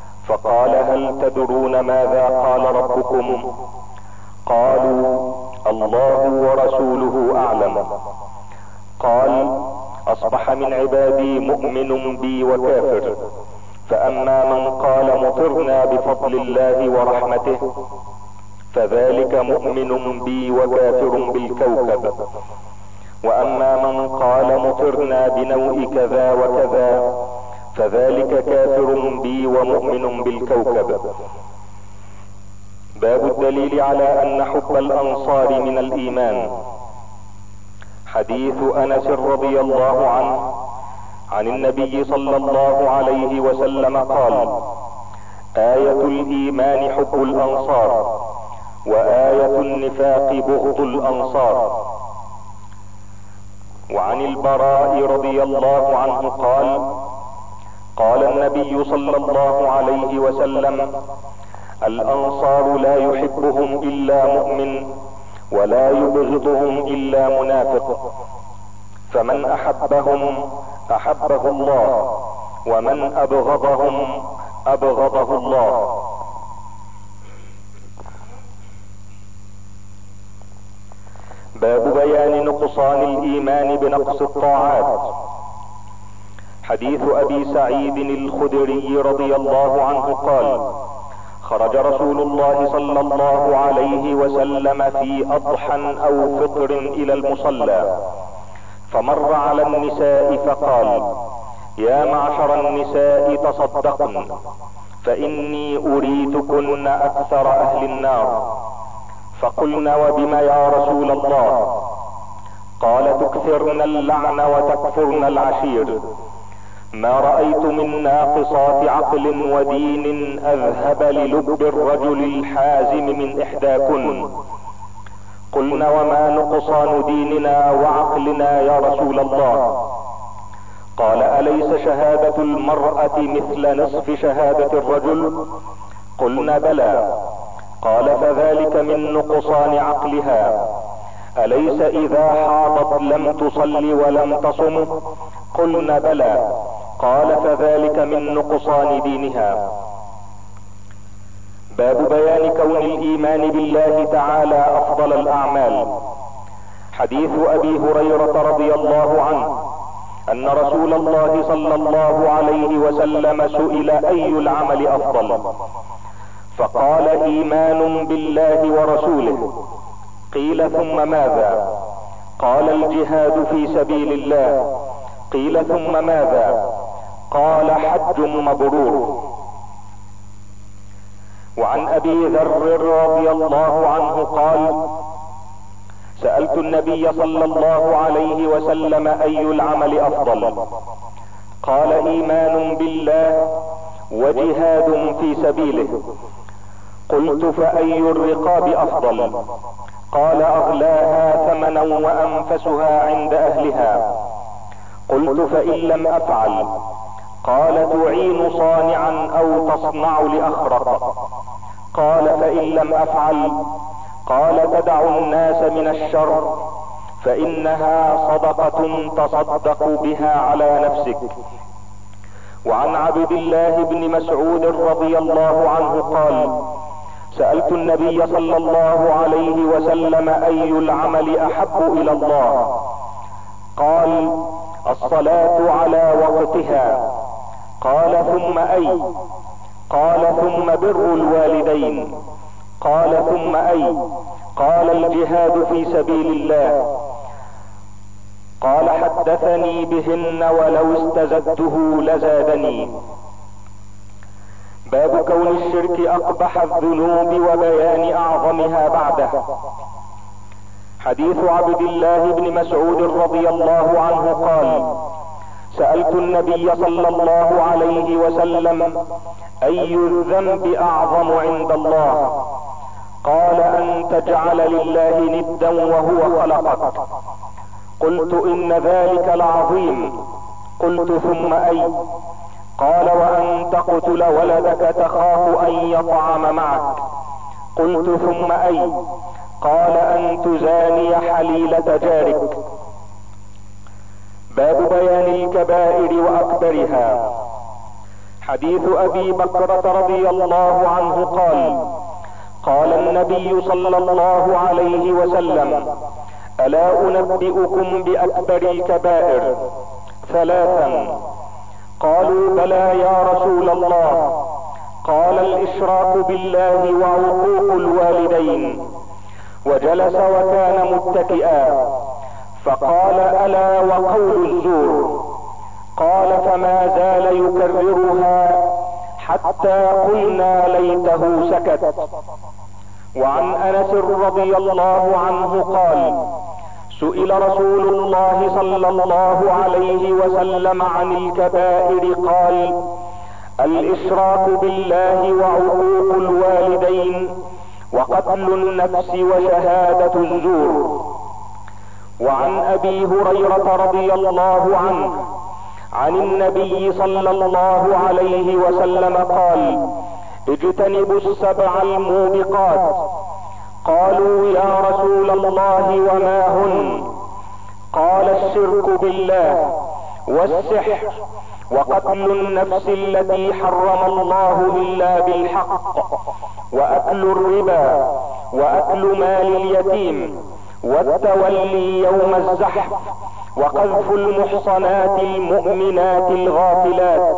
فقال: هل تدرون ماذا قال ربكم؟ قالوا: الله ورسوله اعلم. قال: اصبح من عبادي مؤمن بي وكافر، فاما من قال مطرنا بفضل الله ورحمته فذلك مؤمن بي وكافر بالكوكب، واما من قال مطرنا بنوء كذا وكذا فذلك كافر بي ومؤمن بالكوكب. باب الدليل على ان حب الانصار من الايمان. حديث انس رضي الله عنه عن النبي صلى الله عليه وسلم قال: آية الايمان حب الانصار، وآية النفاق بغض الانصار. وعن البراء رضي الله عنه قال: قال النبي صلى الله عليه وسلم: الانصار لا يحبهم الا مؤمن ولا يبغضهم الا منافق، فمن احبهم احبه الله، ومن ابغضهم ابغضه الله. باب بيان نقصان الايمان بنقص الطاعات. حديث ابي سعيد الخدري رضي الله عنه قال: خرج رسول الله صلى الله عليه وسلم في اضحى او فطر الى المصلى، فمر على النساء فقال: يا معشر النساء تصدقن، فاني اريتكن اكثر اهل النار. فقلن: وبم يا رسول الله؟ قال: تكثرن اللعن وتكفرن العشير. ما رأيت من ناقصات عقل ودين اذهب للب الرجل الحازم من احداكن. قلنا: وما نقصان ديننا وعقلنا يا رسول الله؟ قال: أليس شهادة المرأة مثل نصف شهادة الرجل؟ قلنا: بلى. قال: فذلك من نقصان عقلها. أليس إذا حاضت لم تصل ولم تصم؟ قلنا: بلى. قال: فذلك من نقصان دينها. باب بيان كون الايمان بالله تعالى افضل الاعمال. حديث ابي هريرة رضي الله عنه ان رسول الله صلى الله عليه وسلم سئل: اي العمل افضل؟ فقال: ايمان بالله ورسوله. قيل: ثم ماذا؟ قال: الجهاد في سبيل الله. قيل: ثم ماذا؟ قال: حج مبرور. وعن ابي ذر رضي الله عنه قال: سألت النبي صلى الله عليه وسلم: اي العمل افضل؟ قال: ايمان بالله وجهاد في سبيله. قلت: فاي الرقاب افضل؟ قال: اغلاها ثمنا وانفسها عند اهلها. قلت: فان لم افعل؟ قال: تعين صانعا او تصنع لاخرق. قال: فان لم افعل؟ قال: تدع الناس من الشر، فانها صدقة تصدق بها على نفسك. وعن عبد الله بن مسعود رضي الله عنه قال: سألت النبي صلى الله عليه وسلم: اي العمل احب الى الله؟ قال: الصلاة على وقتها. قال: ثم اي؟ قال: ثم بر الوالدين. قال: ثم اي؟ قال: الجهاد في سبيل الله. قال: حدثني بهن ولو استزدته لزادني. باب كون الشرك اقبح الذنوب وبيان اعظمها بعده. حديث عبد الله بن مسعود رضي الله عنه قال: سألت النبي صلى الله عليه وسلم: اي الذنب اعظم عند الله؟ قال: ان تجعل لله ندا وهو خلقك. قلت: ان ذلك لعظيم. قلت: ثم اي؟ قال: وان تقتل ولدك تخاف ان يطعم معك. قلت: ثم اي؟ قال: ان تزاني حليلة جارك. باب بيان الكبائر واكبرها. حديث ابي بكرة رضي الله عنه قال: قال النبي صلى الله عليه وسلم: ألا أنبئكم بأكبر الكبائر؟ ثلاثا. قالوا: بلى يا رسول الله. قال: الإشراك بالله وعقوق الوالدين. وجلس وكان متكئا، فقال: ألا وقول الزور. قال: فما زال يكررها حتى قلنا ليته سكت. وعن أنس رضي الله عنه قال: سئل رسول الله صلى الله عليه وسلم عن الكبائر قال: الإشراك بالله وعقوق الوالدين وقتل النفس وشهادة الزور. وعن أبي هريرة رضي الله عنه عن النبي صلى الله عليه وسلم قال: اجتنبوا السبع الموبقات. قالوا: يا رسول الله وما هن؟ قال: الشرك بالله، والسحر، وقتل النفس التي حرم الله الا بالحق، واكل الربا، واكل مال اليتيم، والتولي يوم الزحف، وقذف المحصنات المؤمنات الغافلات.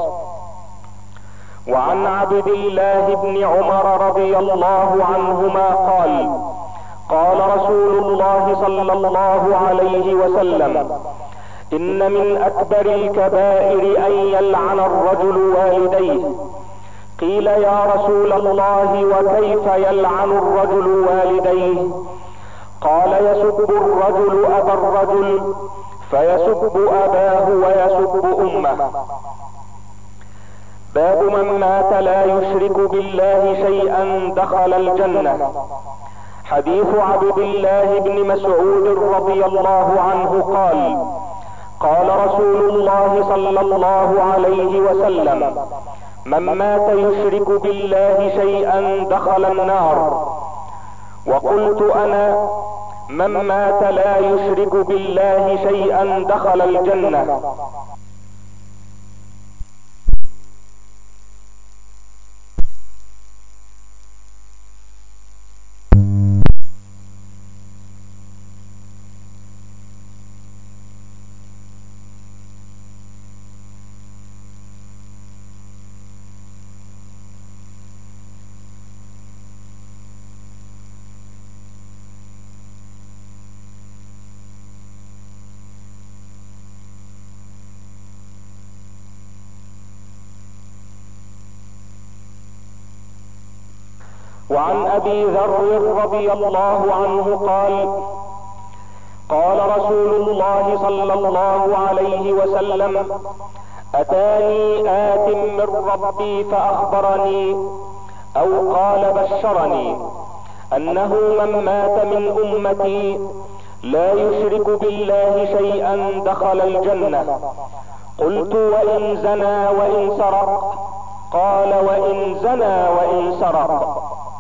وعن عبد الله بن عمر رضي الله عنهما قال: قال رسول الله صلى الله عليه وسلم: إن من أكبر الكبائر أن يلعن الرجل والديه. قيل: يا رسول الله وكيف يلعن الرجل والديه؟ قال: يسب الرجل أبا الرجل، فيسب أباه ويسب أمه. باب من مات لا يشرك بالله شيئا دخل الجنة. حديث عبد الله بن مسعود رضي الله عنه قال: قال رسول الله صلى الله عليه وسلم: من مات يشرك بالله شيئا دخل النار. وقلت انا: من مات لا يشرك بالله شيئا دخل الجنة. وعن ابي ذر رضي الله عنه قال: قال رسول الله صلى الله عليه وسلم: اتاني آت من ربي فاخبرني او قال بشرني انه من مات من امتي لا يشرك بالله شيئا دخل الجنة. قلت: وان زنى وان سرق؟ قال: وان زنى وان سرق.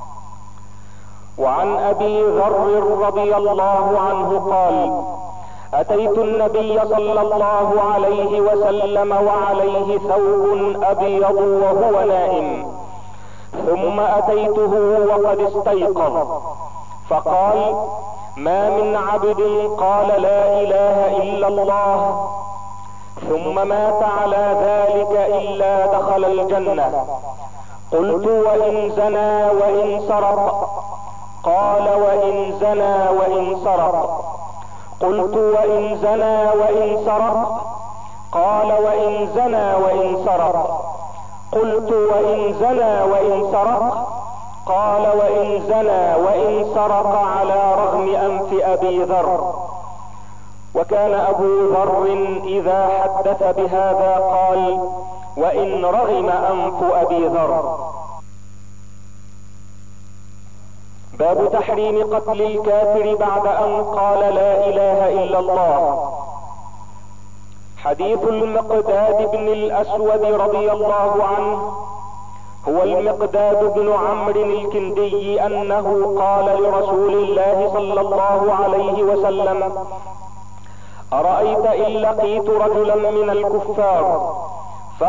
وعن ابي ذر رضي الله عنه قال: اتيت النبي صلى الله عليه وسلم وعليه ثوب ابيض وهو نائم، ثم اتيته وقد استيقظ، فقال: ما من عبد قال لا اله الا الله ثم مات على ذلك الا دخل الجنة. قلت: وان زنى وان سرق؟ قال: وان زنى وان سرق. قلت: وان زنى وان سرق؟ قال: وان زنى وان سرق. قلت: وان زنى وان سرق؟ قال: وان زنى وان سرق على رغم انف ابي ذر. وكان ابو ذر اذا حدث بهذا قال: وان رغم انف ابي ذر. باب تحريم قتل الكافر بعد ان قال لا اله الا الله. حديث المقداد بن الاسود رضي الله عنه هو المقداد بن عمرو الكندي انه قال لرسول الله صلى الله عليه وسلم: ارايت ان لقيت رجلا من الكفار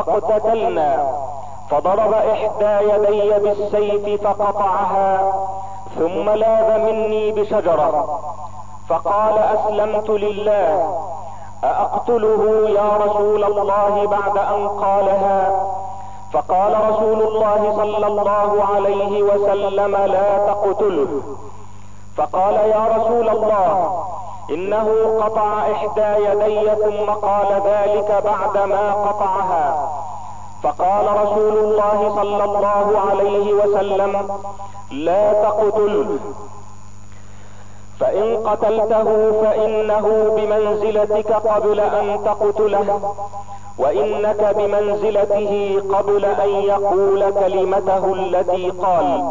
فاقتتلنا فضرب احدى يدي بالسيف فقطعها ثم لاذ مني بشجرة فقال: اسلمت لله، أأقتله يا رسول الله بعد ان قالها؟ فقال رسول الله صلى الله عليه وسلم: لا تقتله. فقال: يا رسول الله، انه قطع احدى يدي ثم قال ذلك بعدما قطعها. فقال رسول الله صلى الله عليه وسلم: لا تقتله، فان قتلته فانه بمنزلتك قبل ان تقتله، وانك بمنزلته قبل ان يقول كلمته التي قال.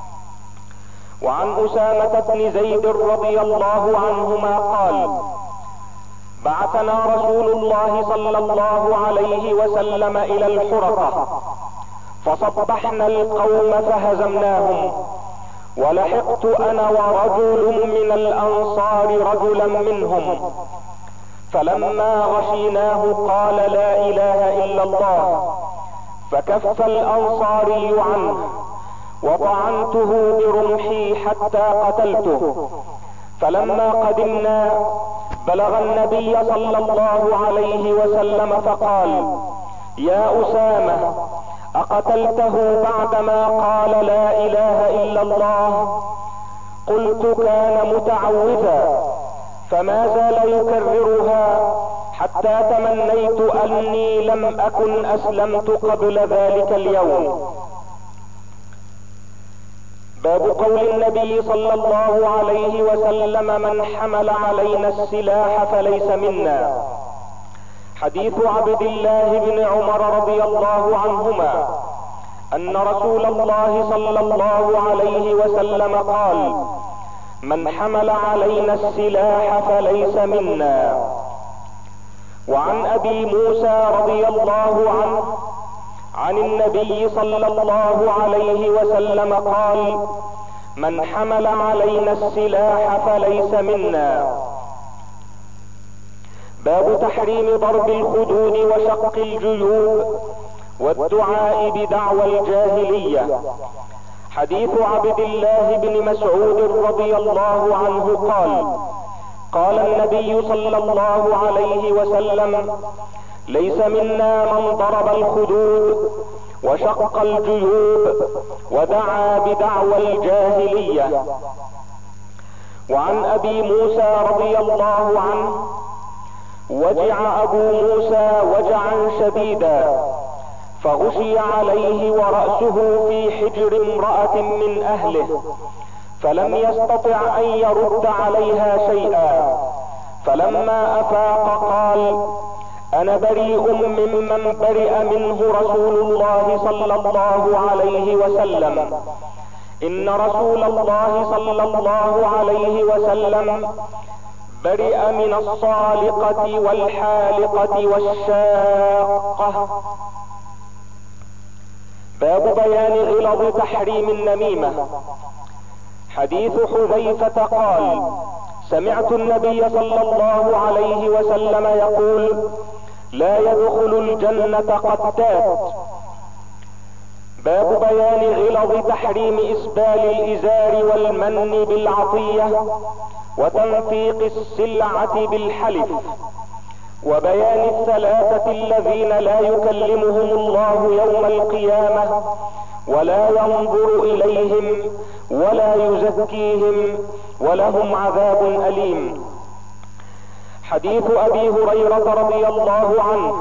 وعن اسامة بن زيد رضي الله عنهما قال: بعثنا رسول الله صلى الله عليه وسلم الى الحرقة، فصبحنا القوم فهزمناهم، ولحقت انا ورجل من الانصار رجلا منهم، فلما غشيناه قال: لا اله الا الله، فكف الانصاري عنه، وطعنته برمحي حتى قتلته. فلما قدمنا بلغ النبي صلى الله عليه وسلم فقال: يا اسامة، اقتلته بعدما قال لا اله الا الله؟ قلت: كان متعوذا، فما زال يكررها حتى تمنيت اني لم اكن اسلمت قبل ذلك اليوم. باب قول النبي صلى الله عليه وسلم: من حمل علينا السلاح فليس منا. حديث عبد الله بن عمر رضي الله عنهما ان رسول الله صلى الله عليه وسلم قال: من حمل علينا السلاح فليس منا. وعن ابي موسى رضي الله عنه عن النبي صلى الله عليه وسلم قال: من حمل علينا السلاح فليس منا. باب تحريم ضرب الخدود وشق الجيوب والدعاء بدعوى الجاهلية. حديث عبد الله بن مسعود رضي الله عنه قال: قال النبي صلى الله عليه وسلم: ليس منا من ضرب الخدود وشق الجيوب ودعا بدعوى الجاهلية. وعن ابي موسى رضي الله عنه: وجع ابو موسى وجعا شديدا، فغشي عليه ورأسه في حجر امرأة من اهله، فلم يستطع ان يرد عليها شيئا. فلما افاق قال: انا بريء ممن برئ منه رسول الله صلى الله عليه وسلم. ان رسول الله صلى الله عليه وسلم برئ من الصالقة والحالقة والشاقة. باب بيان غلظ تحريم النميمة. حديث حذيفة قال: سمعت النبي صلى الله عليه وسلم يقول: لا يدخل الجنة قتات. باب بيان غلظ تحريم اسبال الازار والمن بالعطية وتنفيق السلعة بالحلف، وبيان الثلاثة الذين لا يكلمهم الله يوم القيامة ولا ينظر اليهم ولا يزكيهم ولهم عذاب اليم. حديث ابي هريرة رضي الله عنه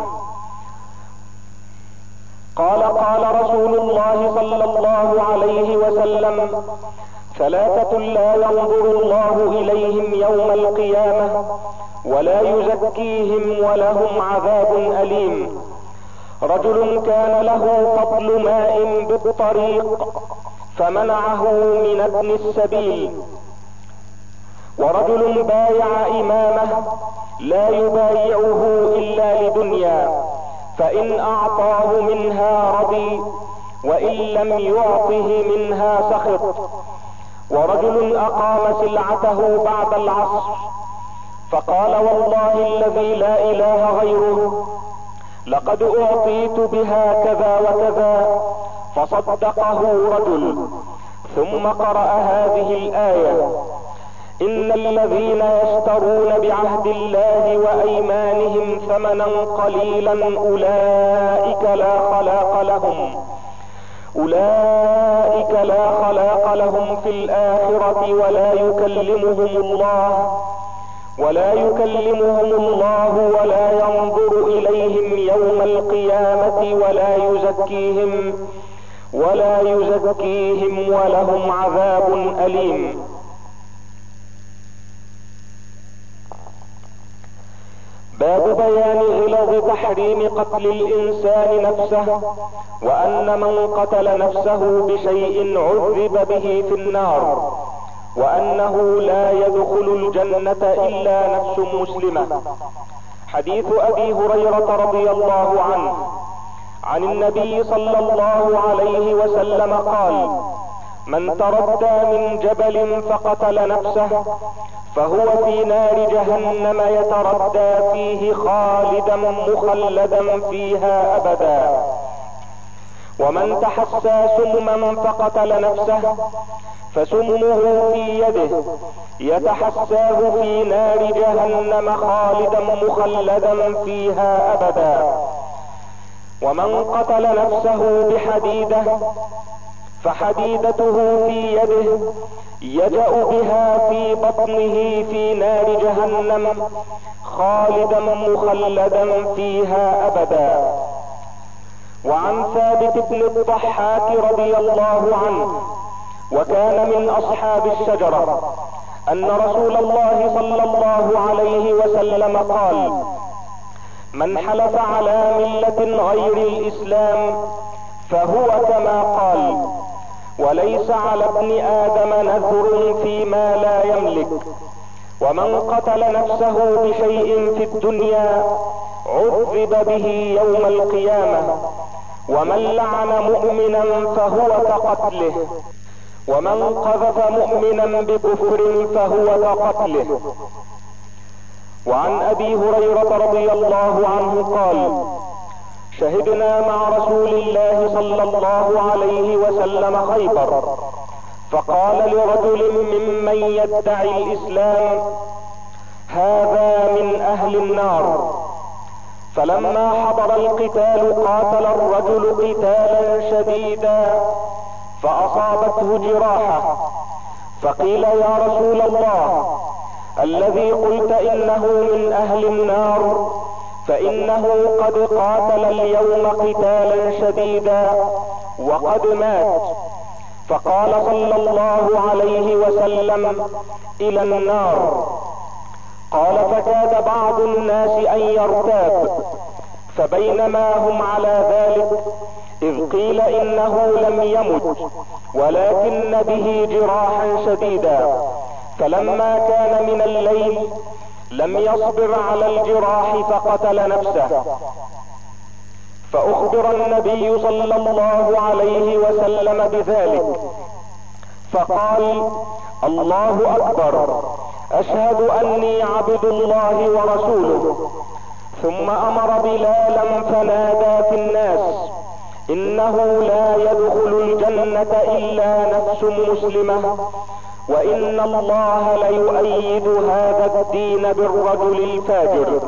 قال: قال رسول الله صلى الله عليه وسلم: ثلاثة لا ينظر الله اليهم يوم القيامة ولا يزكيهم ولهم عذاب اليم: رجل كان له فضل ماء بالطريق فمنعه من ابن السبيل، ورجل بايع امامه لا يبايعه الا لدنيا، فان اعطاه منها رضي وان لم يعطه منها سخط، ورجل اقام سلعته بعد العصر فقال: والله الذي لا اله غيره لقد اعطيت بها كذا وكذا، فصدقه رجل، ثم قرأ هذه الآية: إن الذين يشترون بعهد الله وأيمانهم ثمنا قليلا أولئك لا خلاق لهم أولئك لا خلاق لهم في الآخرة ولا يكلمهم الله ولا يكلمهم الله ولا ينظر إليهم يوم القيامة ولا يزكيهم ولا يزكيهم ولهم عذاب أليم. باب بيان غلظ تحريم قتل الإنسان نفسه، وأن من قتل نفسه بشيء عذب به في النار، وأنه لا يدخل الجنة إلا نفس مسلمة. حديث أبي هريرة رضي الله عنه عن النبي صلى الله عليه وسلم قال: من تردى من جبل فقتل نفسه فهو في نار جهنم يتردى فيه خالدا مخلدا فيها أبدا. ومن تحسى سمما فقتل نفسه فسمه في يده يتحساه في نار جهنم خالدا مخلدا فيها أبدا. ومن قتل نفسه بحديدة فحديدته في يده يجأ بها في بطنه في نار جهنم خالدا مخلدا فيها أبدا. وعن ثابت بن الضحاك رضي الله عنه وكان من أصحاب الشجرة أن رسول الله صلى الله عليه وسلم قال: من حلف على ملة غير الإسلام فهو كما قال، وليس على ابن آدم نذر فيما لا يملك. ومن قتل نفسه بشيء في الدنيا عذب به يوم القيامة. ومن لعن مؤمنا فهو كقتله، ومن قذف مؤمنا بكفر فهو كقتله. وعن أبي هريرة رضي الله عنه قال: شهدنا مع رسول الله صلى الله عليه وسلم خيبر، فقال لرجل ممن يدعي الإسلام: هذا من أهل النار. فلما حضر القتال قاتل الرجل قتالا شديدا فأصابته جراحة، فقيل: يا رسول الله، الذي قلت إنه من أهل النار فإنه قد قاتل اليوم قتالا شديدا وقد مات. فقال صلى الله عليه وسلم: إلى النار. قال: فكاد بعض الناس أن يرتاب، فبينما هم على ذلك إذ قيل إنه لم يمت ولكن به جراحا شديدا، فلما كان من الليل لم يصبر على الجراح فقتل نفسه. فأخبر النبي صلى الله عليه وسلم بذلك، فقال: الله أكبر، أشهد أني عبد الله ورسوله. ثم أمر بلالا فنادى في الناس: إنه لا يدخل الجنة إلا نفس مسلمة، وإن الله ليؤيد هذا الدين بالرجل الفاجر.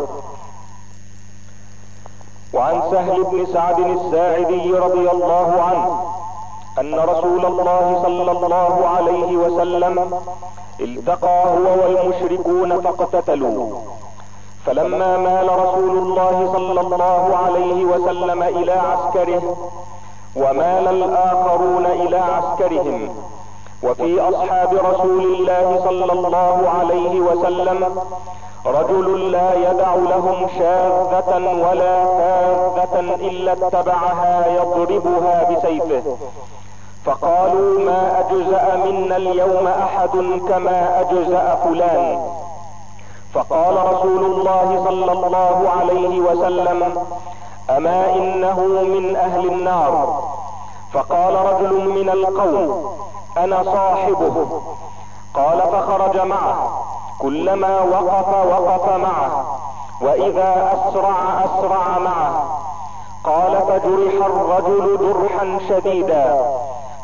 وعن سهل بن سعد الساعدي رضي الله عنه أن رسول الله صلى الله عليه وسلم التقى هو والمشركون فاقتتلوا، فلما مال رسول الله صلى الله عليه وسلم إلى عسكره ومال الآخرون إلى عسكرهم. وفي أصحاب رسول الله صلى الله عليه وسلم رجل لا يدع لهم شاذة ولا فاذة إلا اتبعها يضربها بسيفه، فقالوا: ما أجزأ منا اليوم أحد كما أجزأ فلان. فقال رسول الله صلى الله عليه وسلم: أما إنه من أهل النار. فقال رجل من القوم: أنا صاحبه. قال: فخرج معه، كلما وقف وقف معه، وإذا أسرع أسرع معه. قال: فجرح الرجل جرحا شديدا،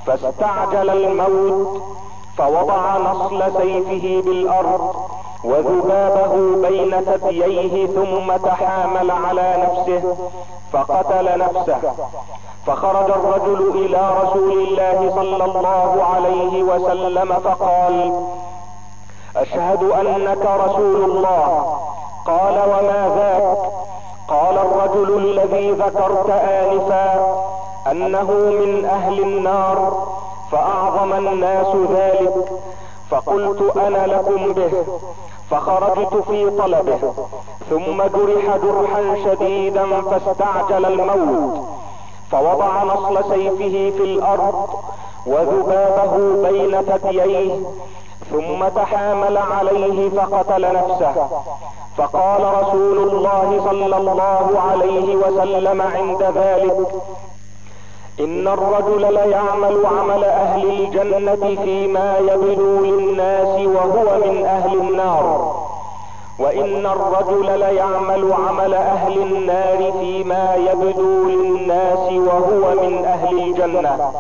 فاستعجل الموت فوضع نصل سيفه بالارض وذبابه بين ثدييه ثم تحامل على نفسه فقتل نفسه. فخرج الرجل الى رسول الله صلى الله عليه وسلم فقال: اشهد انك رسول الله. قال: وما ذاك؟ قال: الرجل الذي ذكرت آنفا انه من اهل النار، فاعظم الناس ذلك، فقلت انا لكم به، فخرجت في طلبه، ثم جرح جرحا شديدا فاستعجل الموت، فوضع نصل سيفه في الارض وذبابه بين ثدييه ثم تحامل عليه فقتل نفسه. فقال رسول الله صلى الله عليه وسلم عند ذلك: ان الرجل ليعمل عمل اهل الجنة فيما يبدو للناس وهو من اهل النار، وان الرجل ليعمل عمل اهل النار فيما يبدو للناس وهو من اهل الجنة.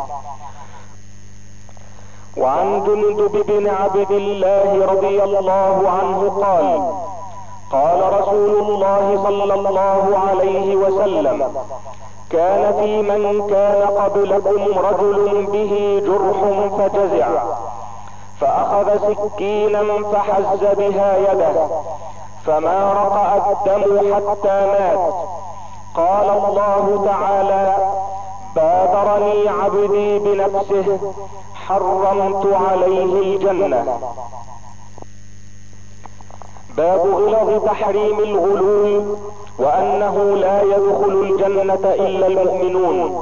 وعن جندب بن عبد الله رضي الله عنه قال: قال رسول الله صلى الله عليه وسلم: كان في من كان قبلكم رجل به جرح فجزع، فاخذ سكينا فحز بها يده، فما رقأ الدم حتى مات. قال الله تعالى: بادرني عبدي بنفسه، حرمت عليه الجنة. باب غلظ تحريم الغلول، وانه لا يدخل الجنة الا المؤمنون.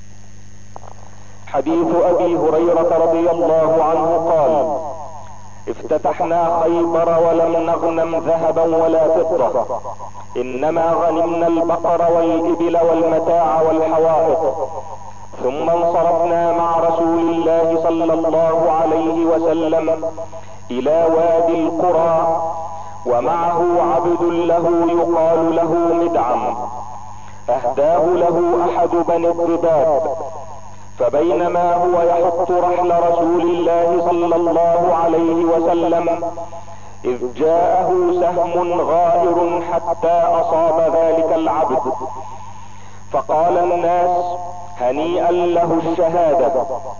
حديث ابي هريرة رضي الله عنه قال: افتتحنا خيبر ولم نغنم ذهبا ولا فضة، انما غنمنا البقر والابل والمتاع والحوائط. ثم انصرفنا مع رسول الله صلى الله عليه وسلم الى وادي القرى، ومعه عبد له يقال له مدعم، اهداه له احد بني الضباب. فبينما هو يحط رحل رسول الله صلى الله عليه وسلم اذ جاءه سهم غائر حتى اصاب ذلك العبد، فقال الناس: هنيئا له الشهادة.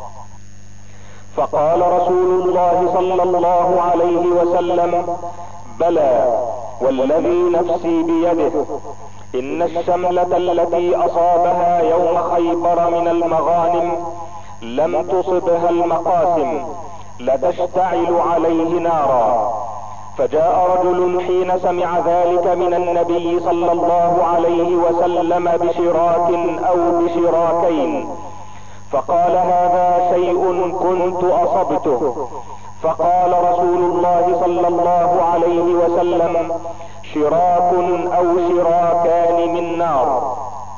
فقال رسول الله صلى الله عليه وسلم: بلى، والذي نفسي بيده، ان الشملة التي اصابها يوم خيبر من المغانم لم تصبها المقاسم، لتشتعل عليه نارا. فجاء رجل حين سمع ذلك من النبي صلى الله عليه وسلم بشراك او بشراكين، فقال: هذا شيء كنت اصبته. فقال رسول الله صلى الله عليه وسلم: شراك او شراكان من نار.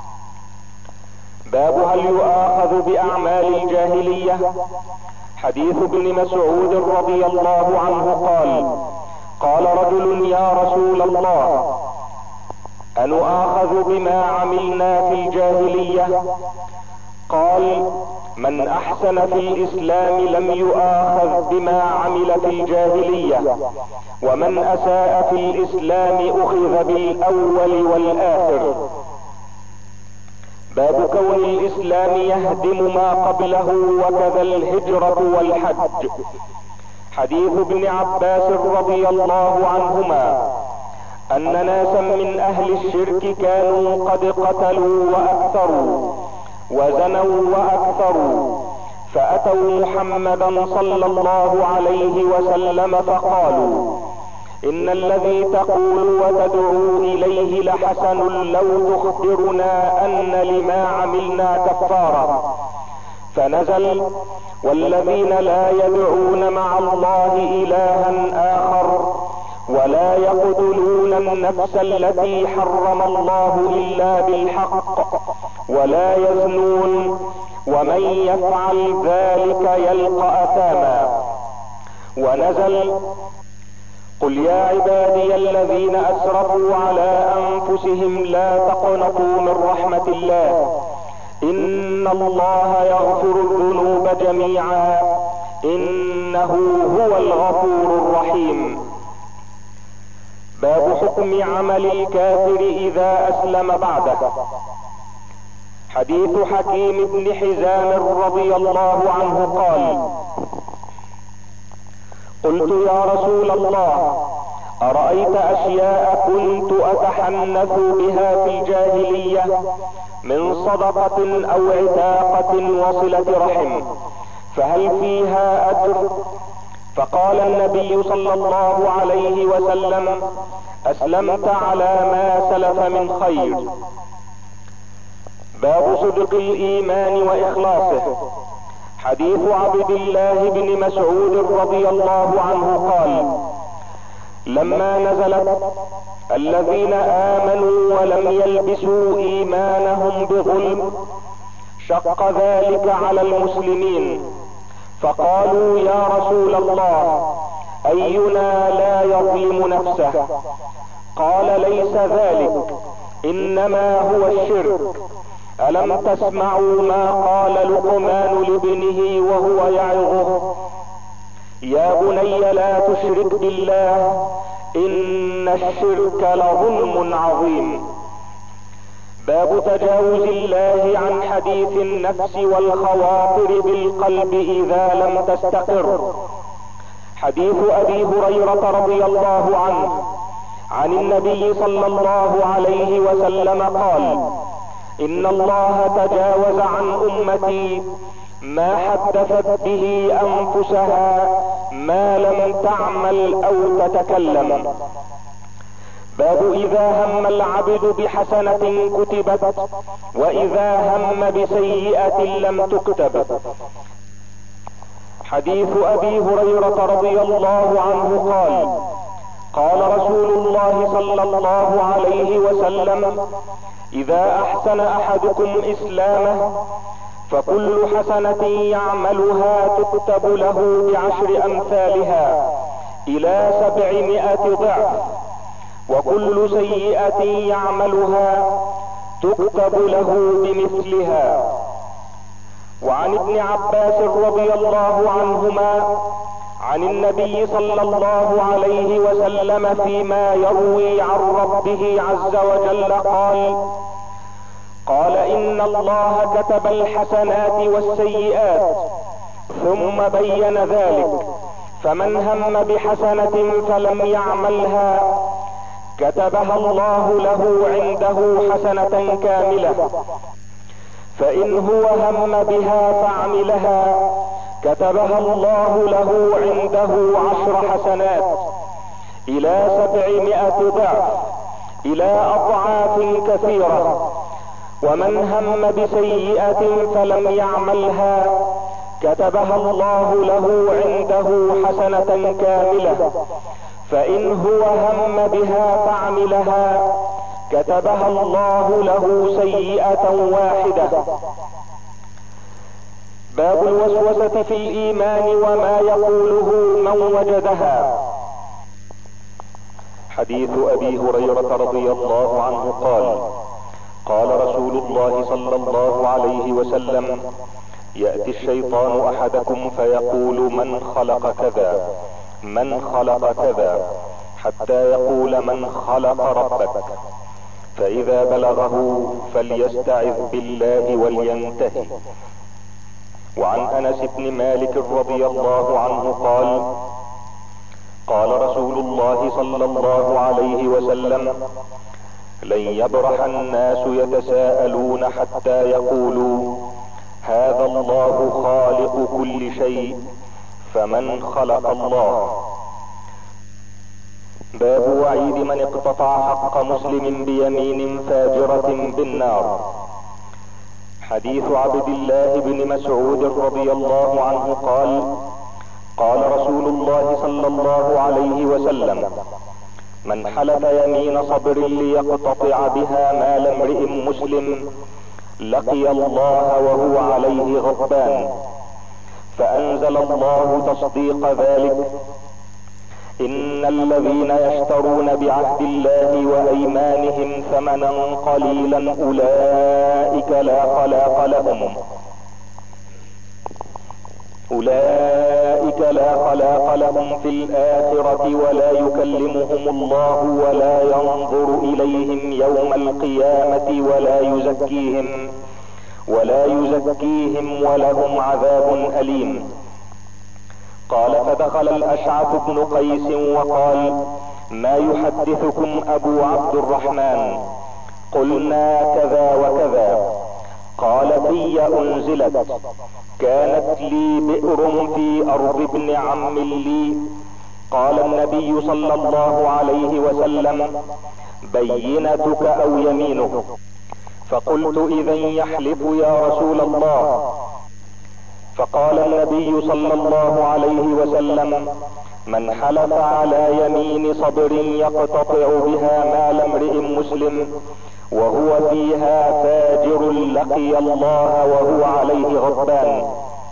باب هل يؤاخذ باعمال الجاهلية. حديث ابن مسعود رضي الله عنه قال: قال رجل: يا رسول الله، أنؤاخذ بما عملنا في الجاهلية؟ قال: من احسن في الاسلام لم يؤاخذ بما عمل في الجاهلية، ومن اساء في الاسلام اخذ بالاول والاخر. باب كون الاسلام يهدم ما قبله، وكذا الهجرة والحج. حديث ابن عباس رضي الله عنهما ان ناسا من اهل الشرك كانوا قد قتلوا واكثروا وزنوا واكثروا، فاتوا محمدا صلى الله عليه وسلم فقالوا: ان الذي تقول وتدعو اليه لحسن، لو تخبرنا ان لما عملنا كفارة. فنزل: والذين لا يدعون مع الله الها اخر، ولا يقتلون النفس التي حرم الله الا بالحق، ولا يزنون، ومن يفعل ذلك يلقى اثاما. ونزل: قل يا عبادي الذين اسرفوا على انفسهم لا تقنطوا من رحمة الله، إن الله يغفر الذنوب جميعا إنه هو الغفور الرحيم. باب حكم عمل الكافر إذا أسلم بعده. حديث حكيم بن حزام رضي الله عنه قال: قلت يا رسول الله، أرأيت أشياء كنت أتحنث بها في الجاهلية من صدقة أو عتاقة وصلة رحم، فهل فيها أجر؟ فقال النبي صلى الله عليه وسلم: أسلمت على ما سلف من خير. باب صدق الإيمان وإخلاصه. حديث عبد الله بن مسعود رضي الله عنه قال: لما نزلت الذين آمنوا ولم يلبسوا إيمانهم بظلم شق ذلك على المسلمين، فقالوا يا رسول الله، أينا لا يظلم نفسه؟ قال: ليس ذلك، إنما هو الشرك. ألم تسمعوا ما قال لقمان لابنه وهو يعظه: يا بني لا تشرك بالله إن الشرك لظلم عظيم. باب تجاوز الله عن حديث النفس والخواطر بالقلب إذا لم تستقر. حديث أبي هريرة رضي الله عنه عن النبي صلى الله عليه وسلم قال: إن الله تجاوز عن أمتي ما حدثت به أنفسها ما لم تعمل أو تتكلم. باب إذا هم العبد بحسنة كتبت وإذا هم بسيئة لم تكتب. حديث أبي هريرة رضي الله عنه قال: قال رسول الله صلى الله عليه وسلم: إذا أحسن أحدكم إسلامه فكل حسنة يعملها تكتب له بعشر أمثالها إلى سبعمائة ضعف، وكل سيئة يعملها تكتب له بمثلها. وعن ابن عباس رضي الله عنهما عن النبي صلى الله عليه وسلم فيما يروي عن ربه عز وجل قال: قال إن الله كتب الحسنات والسيئات ثم بين ذلك، فمن هم بحسنة فلم يعملها كتبها الله له عنده حسنة كاملة، فإن هو هم بها فعملها كتبها الله له عنده عشر حسنات إلى سبعمائة ضعف إلى أضعاف كثيرة. ومن هم بسيئة فلم يعملها كتبها الله له عنده حسنة كاملة، فإن هو هم بها فعملها كتبها الله له سيئة واحدة. باب الوسوسة في الإيمان وما يقوله من وجدها. حديث أبي هريرة رضي الله عنه قال: قال رسول الله صلى الله عليه وسلم: يأتي الشيطان أحدكم فيقول من خلق كذا من خلق كذا حتى يقول من خلق ربك، فإذا بلغه فليستعذ بالله ولينتهي. وعن أنس بن مالك رضي الله عنه قال: قال رسول الله صلى الله عليه وسلم: لن يبرح الناس يتساءلون حتى يقولوا هذا الله خالق كل شيء فمن خلق الله. باب وعيد من اقتطع حق مسلم بيمين فاجرة بالنار. حديث عبد الله بن مسعود رضي الله عنه قال: قال رسول الله صلى الله عليه وسلم: من حلف يمين صبر ليقتطع بها مال امرئ مسلم لقي الله وهو عليه غضبان، فأنزل الله تصديق ذلك: إن الذين يشترون بعهد الله وأيمانهم ثمنا قليلا أولئك لا خلاق لهم أولئك لا خلاق لهم في الآخرة ولا يكلمهم الله ولا ينظر إليهم يوم القيامة ولا يزكيهم ولا يزكيهم ولهم عذاب أليم. قال فدخل الأشعث بن قيس وقال ما يحدثكم أبو عبد الرحمن؟ قلنا كذا وكذا. قال في أنزلت كانت لي بئر في أرض ابن عم لي. قال النبي صلى الله عليه وسلم بينتك أو يمينه. فقلت إذا يحلف يا رسول الله. فقال النبي صلى الله عليه وسلم من حلف على يمين صبر يقتطع بها مال امرئ مسلم وهو فيها فاجر لقي الله وهو عليه غضبان.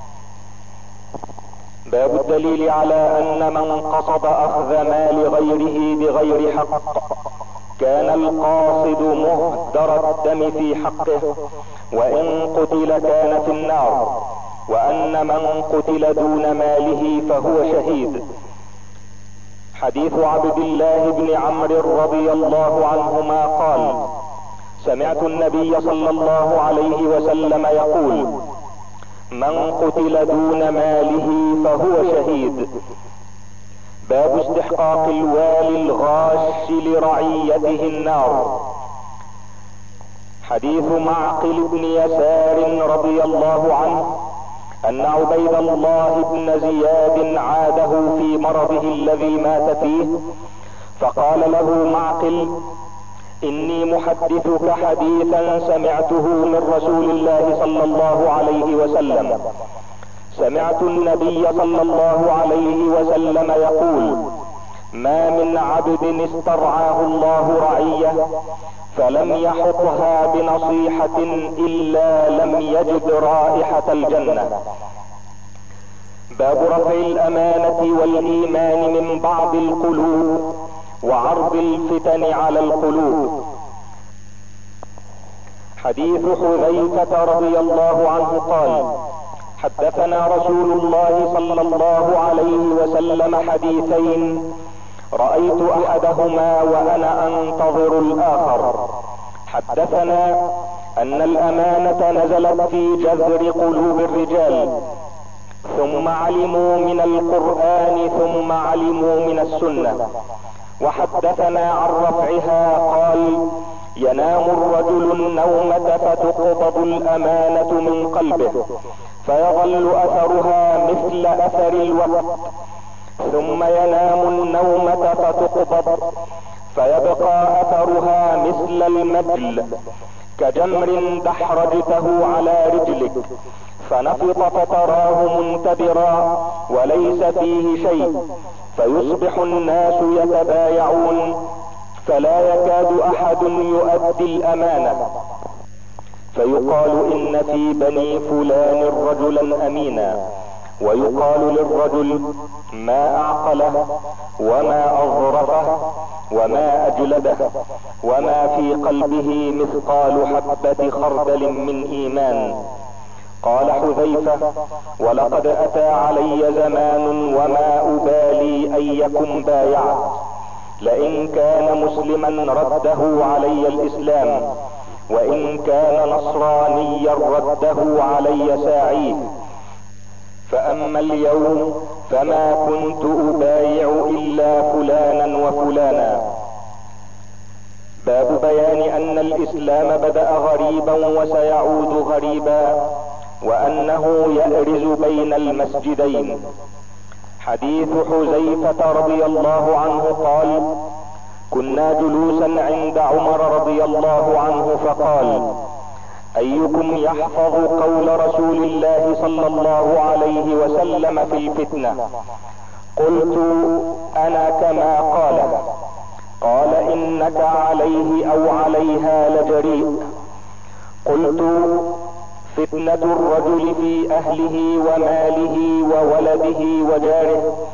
باب الدليل على ان من قصد اخذ مال غيره بغير حق كان القاصد مهدر الدم في حقه وان قتل كان في النار، وان من قتل دون ماله فهو شهيد. حديث عبد الله بن عمرو رضي الله عنهما قال سمعت النبي صلى الله عليه وسلم يقول من قتل دون ماله فهو شهيد. باب استحقاق الوالي الغاش لرعيته النار. حديث معقل بن يسار رضي الله عنه ان عبيد الله بن زياد عاده في مرضه الذي مات فيه، فقال له معقل اني محدثك حديثا سمعته من رسول الله صلى الله عليه وسلم. سمعت النبي صلى الله عليه وسلم يقول ما من عبد استرعاه الله رعية فلم يحطها بنصيحة الا لم يجد رائحة الجنة. باب رفع الامانة والايمان من بعض القلوب وعرض الفتن على القلوب. حديث حذيفة رضي الله عنه قال حدثنا رسول الله صلى الله عليه وسلم حديثين رأيت احدهما وانا انتظر الاخر. حدثنا ان الامانة نزلت في جذر قلوب الرجال ثم علموا من القرآن ثم علموا من السنة. وحدثنا عن رفعها قال ينام الرجل النومة فتقبض الامانة من قلبه فيظل اثرها مثل اثر الوقت ثم ينام النومة فتقبض فيبقى اثرها مثل المجل كجمر دحرجته على رجلك فنفط فتراه منتبرا وليس فيه شيء فيصبح الناس يتبايعون فلا يكاد احد يؤدي الامانة فيقال ان في بني فلان رجلا امينا ويقال للرجل ما اعقله وما اظرفه وما اجلده وما في قلبه مثقال حبة خردل من ايمان. قال حذيفة ولقد اتى علي زمان وما ابالي ايكم بايعت لئن كان مسلما رده علي الاسلام وان كان نصرانيا رده علي ساعيه. فاما اليوم فما كنت ابايع الا فلانا وفلانا. باب بيان ان الاسلام بدأ غريبا وسيعود غريبا وانه يأرز بين المسجدين. حديث حذيفة رضي الله عنه قال كنا جلوسا عند عمر رضي الله عنه فقال ايكم يحفظ قول رسول الله صلى الله عليه وسلم في الفتنة؟ قلت انا كما قال. قال انك عليه او عليها لجريء. قلت فتنة الرجل في اهله وماله وولده وجاره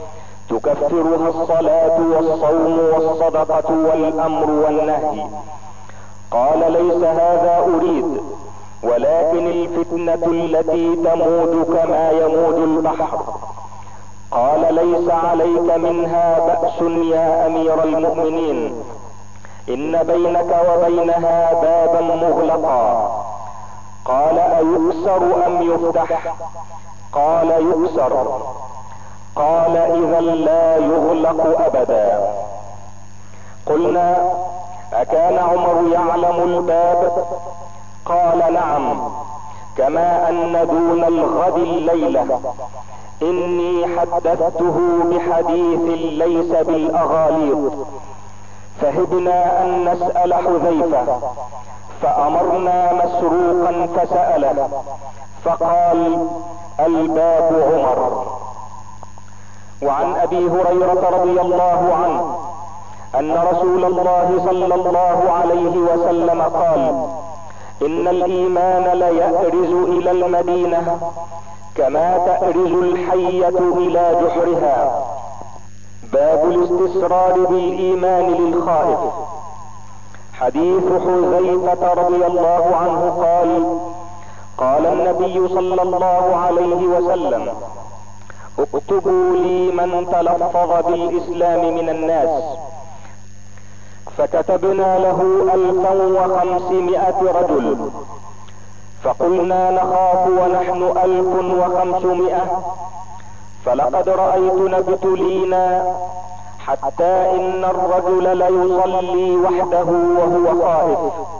تكفرها الصلاة والصوم والصدقة والامر والنهي. قال ليس هذا اريد، ولكن الفتنة التي تموج كما يموج البحر. قال ليس عليك منها بأس يا امير المؤمنين، ان بينك وبينها بابا مغلقا. قال ايكسر ام يفتح؟ قال يكسر. قال اذا لا يغلق ابدا. قلنا اكان عمر يعلم الباب؟ قال نعم، كما ان دون الغد الليلة اني حدثته بحديث ليس بالاغاليط. فهبنا ان نسأل حذيفة، فامرنا مسروقا فسأله، فقال الباب عمر. وعن ابي هريرة رضي الله عنه ان رسول الله صلى الله عليه وسلم قال: ان الايمان ليأرز الى المدينة كما تأرز الحية الى جحرها. باب الاستسرار بالايمان للخائف. حديث حذيفة رضي الله عنه قال: قال النبي صلى الله عليه وسلم: اكتبوا لي من تلفظ بالاسلام من الناس. فكتبنا له الفا وخمسمائة رجل. فقلنا نخاف ونحن الف وخمسمائة، فلقد رأيت نبتلينا حتى ان الرجل ليصلي وحده وهو خائف.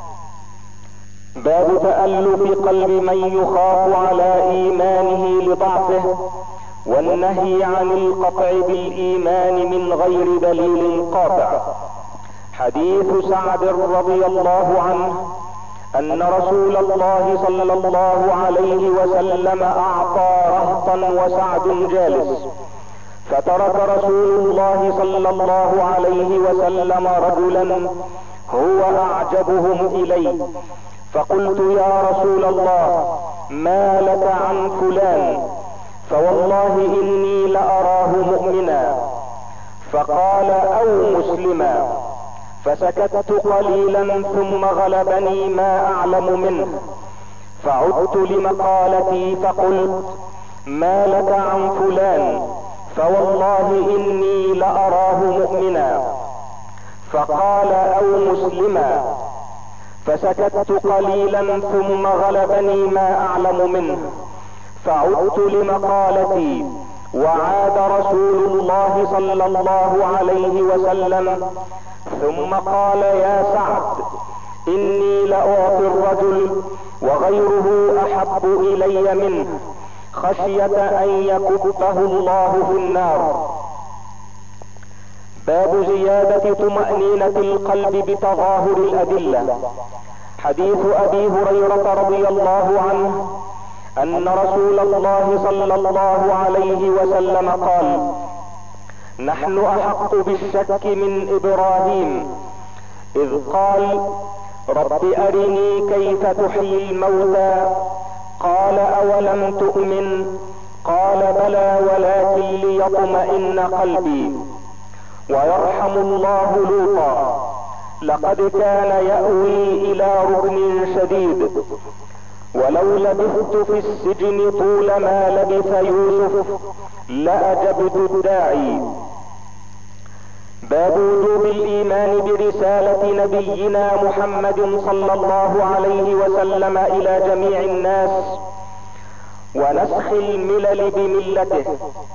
باب تألف قلب من يخاف على ايمانه لضعفه، والنهي عن القطع بالايمان من غير دليل قاطع. حديث سعد رضي الله عنه ان رسول الله صلى الله عليه وسلم اعطى رهطا وسعد جالس، فترك رسول الله صلى الله عليه وسلم رجلا هو اعجبهم الي، فقلت يا رسول الله ما لك عن فلان؟ فوالله اني لاراه مؤمنا. فقال او مسلما. فسكت قليلا ثم غلبني ما اعلم منه، فعدت لمقالتي فقلت ما لك عن فلان؟ فوالله اني لاراه مؤمنا. فقال او مسلما. فسكت قليلا ثم غلبني ما اعلم منه، فعدت لمقالتي، وعاد رسول الله صلى الله عليه وسلم ثم قال يا سعد اني لاعطي الرجل وغيره احب الي منه خشية ان يكبه الله في النار. باب زيادة طمأنينة القلب بتظاهر الادلة. حديث ابي هريرة رضي الله عنه ان رسول الله صلى الله عليه وسلم قال: نحن احق بالشك من ابراهيم اذ قال رب ارني كيف تحيي الموتى، قال اولم تؤمن؟ قال بلى ولكن ليطمئن قلبي. ويرحم الله لوطا، لقد كان يأوي الى ركن شديد، ولو لبثت في السجن طول ما لبث يوسف لأجبت الداعي. باب وجوب الايمان برسالة نبينا محمد صلى الله عليه وسلم الى جميع الناس، ونسخ الملل بملته.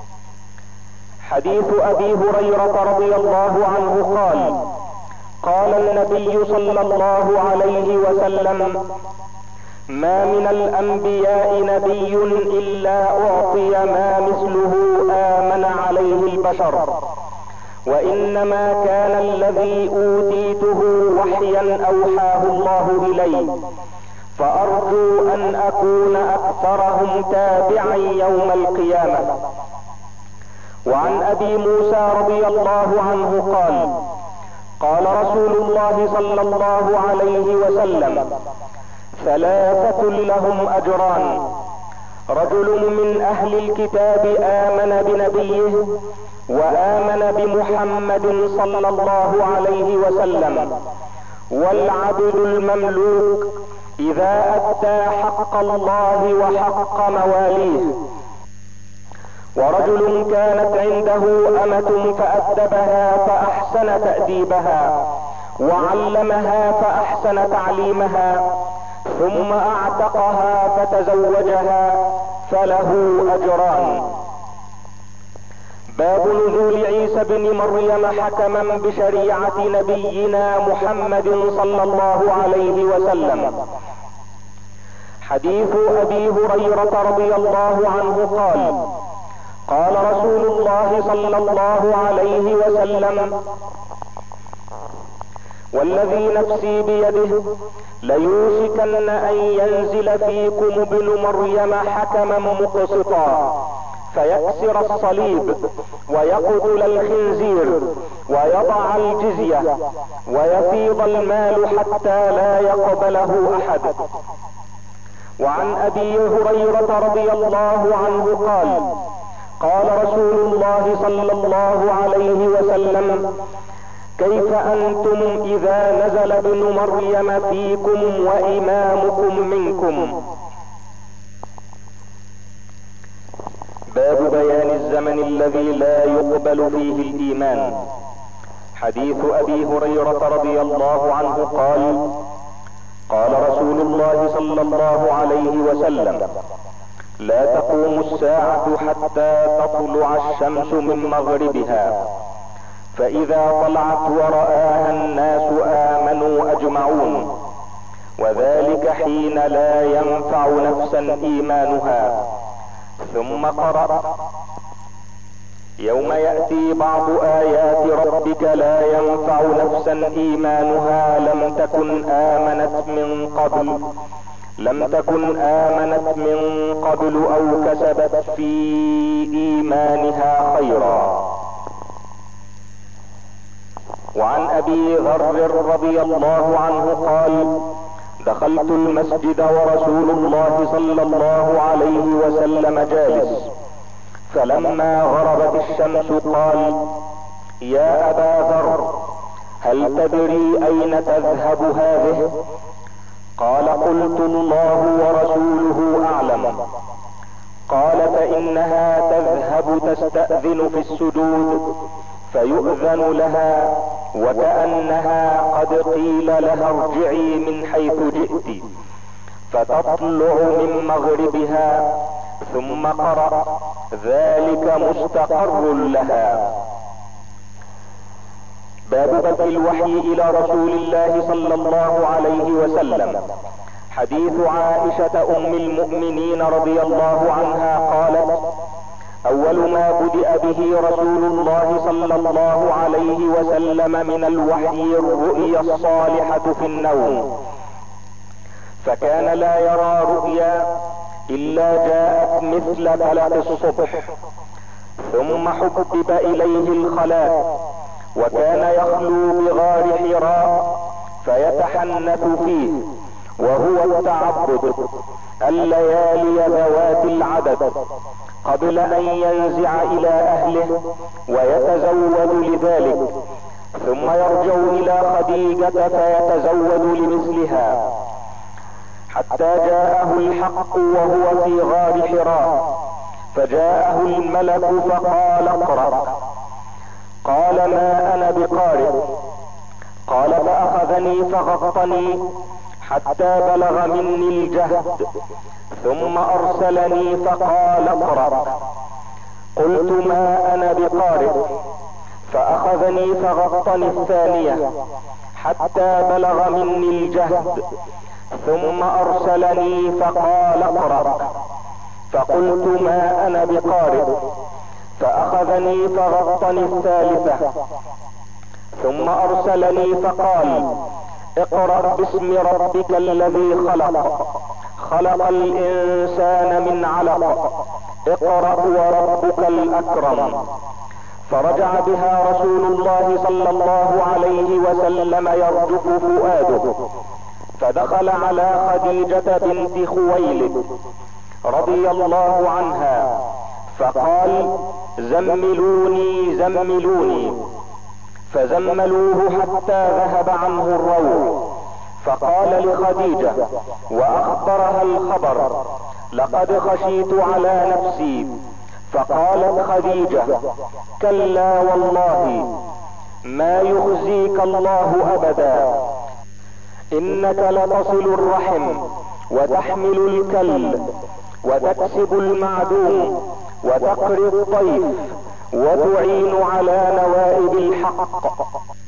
حديث ابي هريرة رضي الله عنه قال: قال النبي صلى الله عليه وسلم: ما من الانبياء نبي الا اعطي ما مثله امن عليه البشر، وانما كان الذي اوتيته وحيا اوحاه الله الي، فارجو ان اكون اكثرهم تابعا يوم القيامة. وعن ابي موسى رضي الله عنه قال: قال رسول الله صلى الله عليه وسلم: ثلاثة لهم اجران: رجل من اهل الكتاب امن بنبيه وآمن بمحمد صلى الله عليه وسلم. والعبد المملوك إذا أدى حق الله وحق مواليه. ورجل كانت عنده أمة فأدبها فأحسن تأديبها وعلمها فأحسن تعليمها ثم أعتقها فتزوجها فله أجران. باب نزول عيسى بن مريم حكما بشريعة نبينا محمد صلى الله عليه وسلم. حديث أبي هريرة رضي الله عنه قال: قال رسول الله صلى الله عليه وسلم: والذي نفسي بيده ليوشكن أن ينزل فيكم ابن مريم حكما مقسطا فيكسر الصليب ويقتل الخنزير ويضع الجزية ويفيض المال حتى لا يقبله أحد. وعن أبي هريرة رضي الله عنه قال: قال رسول الله صلى الله عليه وسلم: كيف أنتم إذا نزل ابن مريم فيكم وإمامكم منكم؟ باب بيان الزمن الذي لا يقبل فيه الإيمان. حديث أبي هريرة رضي الله عنه قال: قال رسول الله صلى الله عليه وسلم: لا تقوم الساعة حتى تطلع الشمس من مغربها، فإذا طلعت ورآها الناس آمنوا أجمعون، وذلك حين لا ينفع نفسا إيمانها. ثم قرأ: يوم يأتي بعض آيات ربك لا ينفع نفسا إيمانها لم تكن آمنت من قبل لم تكن آمنت من قبل أو كسبت في إيمانها خيرا. وعن أبي ذر رضي الله عنه قال: دخلت المسجد ورسول الله صلى الله عليه وسلم جالس، فلما غربت الشمس قال: يا أبا ذر، هل تدري أين تذهب هذه؟ قال: قلت: الله ورسوله أعلم. قال: فإنها تذهب تستأذن في السجود فيؤذن لها وكأنها قد قيل لها ارجعي من حيث جئت، فتطلع من مغربها. ثم قرأ: ذلك مستقر لها. باب بدء الوحي إلى رسول الله صلى الله عليه وسلم. حديث عائشة أم المؤمنين رضي الله عنها قالت: أول ما بدأ به رسول الله صلى الله عليه وسلم من الوحي الرؤيا الصالحة في النوم، فكان لا يرى رؤيا إلا جاءت مثل فلق الصبح. ثم حبب إليه الخلاء، وكان يخلو بغار حراء فيتحنث فيه، وهو التعبد الليالي ذوات العدد قبل أن ينزع إلى أهله ويتزود لذلك، ثم يرجع إلى خديجة فيتزود لمثلها، حتى جاءه الحق وهو في غار حراء، فجاءه الملك فقال: اقرأ. قال: ما أنا بقارئ. قال: فأخذني فغطني حتى بلغ مني الجهد، ثم أرسلني فقال: اقرأ. قلت: ما أنا بقارئ. فأخذني فغطني الثانية حتى بلغ مني الجهد، ثم أرسلني فقال: اقرأ. فقلت: ما أنا بقارئ. فأخذني فغطني الثالثة، ثم أرسلني فقال: اقرأ باسم ربك الذي خلق خلق الإنسان من علق اقرأ وربك الأكرم. فرجع بها رسول الله صلى الله عليه وسلم يرجف فؤاده، فدخل على خديجة بنت خويلد رضي الله عنها فقال: زملوني زملوني، فزملوه حتى ذهب عنه الروع. فقال لخديجة واخبرها الخبر: لقد خشيت على نفسي. فقالت خديجة: كلا والله ما يخزيك الله ابدا، انك لتصل الرحم وتحمل الكل وتكسب المعدوم وتقري الضيف وتعين على نوائب الحق.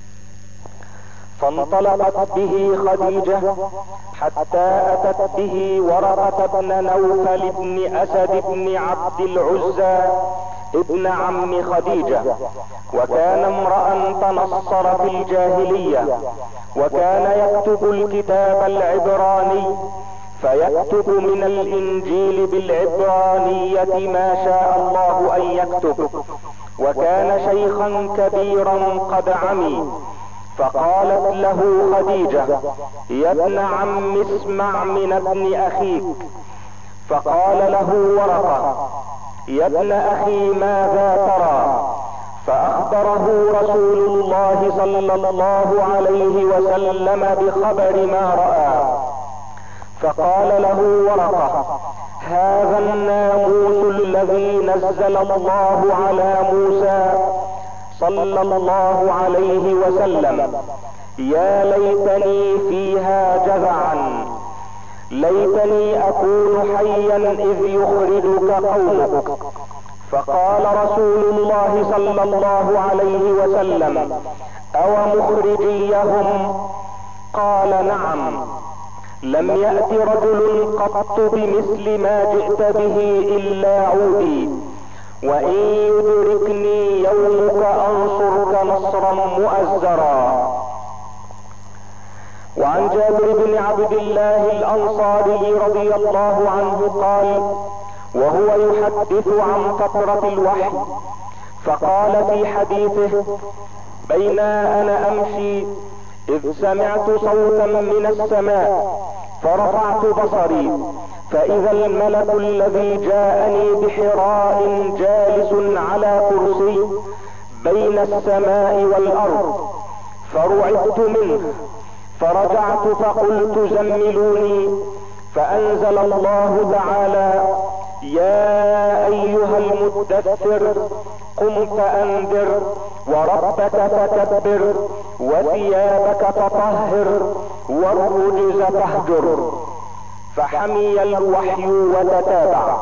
فانطلقت به خديجة حتى اتت به ورقة بن نوفل بن اسد بن عبد العزى ابن عم خديجة، وكان امرأ تنصر في الجاهلية، وكان يكتب الكتاب العبراني، فيكتب من الانجيل بالعبرانية ما شاء الله ان يكتب، وكان شيخا كبيرا قد عمي. فقالت له خديجة: يا ابن عم اسمع من ابن اخيك. فقال له ورقة: يا ابن اخي ماذا ترى؟ فاخبره رسول الله صلى الله عليه وسلم بخبر ما رأى. فقال له ورقة: هذا الناموس الذي نزل الله على موسى صلى الله عليه وسلم، يا ليتني فيها جذعا، ليتني اكون حيا اذ يخرجك قومك. فقال رسول الله صلى الله عليه وسلم: او مخرجيهم؟ قال: نعم. لم يأت رجل قط بمثل ما جئت به الا عودي، وان يدركني يومك انصرك نصرا مؤزرا. وعن جابر بن عبد الله الانصاري رضي الله عنه قال وهو يحدث عن فترة الوحي، فقال في حديثه: بين انا امشي اذ سمعت صوتا من السماء فرفعت بصري، فاذا الملك الذي جاءني بحراء جالس على كرسي بين السماء والارض، فرعبت منه، فرجعت فقلت: زملوني. فانزل الله تعالى: يا ايها المدثر قم فانذر وربك فكبر وثيابك فطهر والرجز فاهجر. فحمي الوحي وتتابع.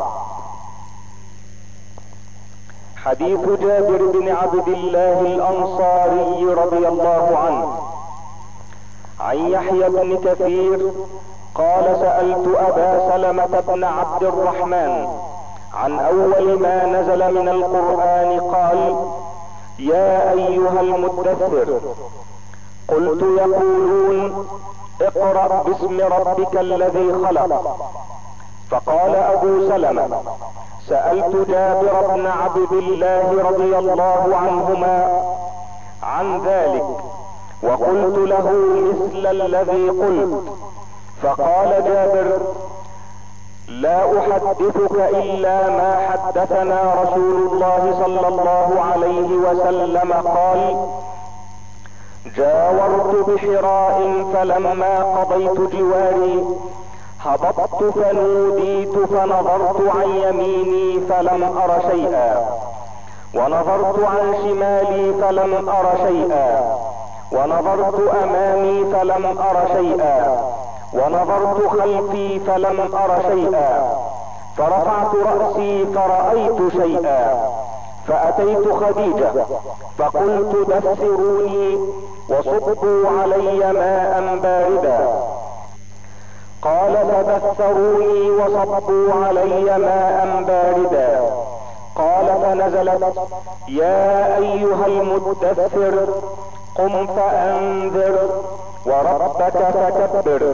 حديث جابر بن عبد الله الانصاري رضي الله عنه. عن يحيى بن كثير قال: سألت ابا سلمة بن عبد الرحمن عن اول ما نزل من القرآن، قال: يا ايها المدثر. قلت: يقولون اقرأ باسم ربك الذي خلق. فقال ابو سلمة: سألت جابر بن عبد الله رضي الله عنهما عن ذلك، وقلت له مثل الذي قلت. فقال جابر: لا احدثك الا ما حدثنا رسول الله صلى الله عليه وسلم قال: جاورت بحراء فلما قضيت جواري هبطت فنوديت، فنظرت عن يميني فلم ار شيئا، ونظرت عن شمالي فلم ار شيئا، ونظرت امامي فلم ار شيئا، ونظرت خلفي فلم ار شيئا، فرفعت رأسي فرأيت شيئا، فأتيت خديجة فقلت: دثروني وصبوا علي ماء باردا. قال: فدثروني وصبوا علي ماء باردا. قال: فنزلت: يا ايها المدثر قم فانذر وربك فكبر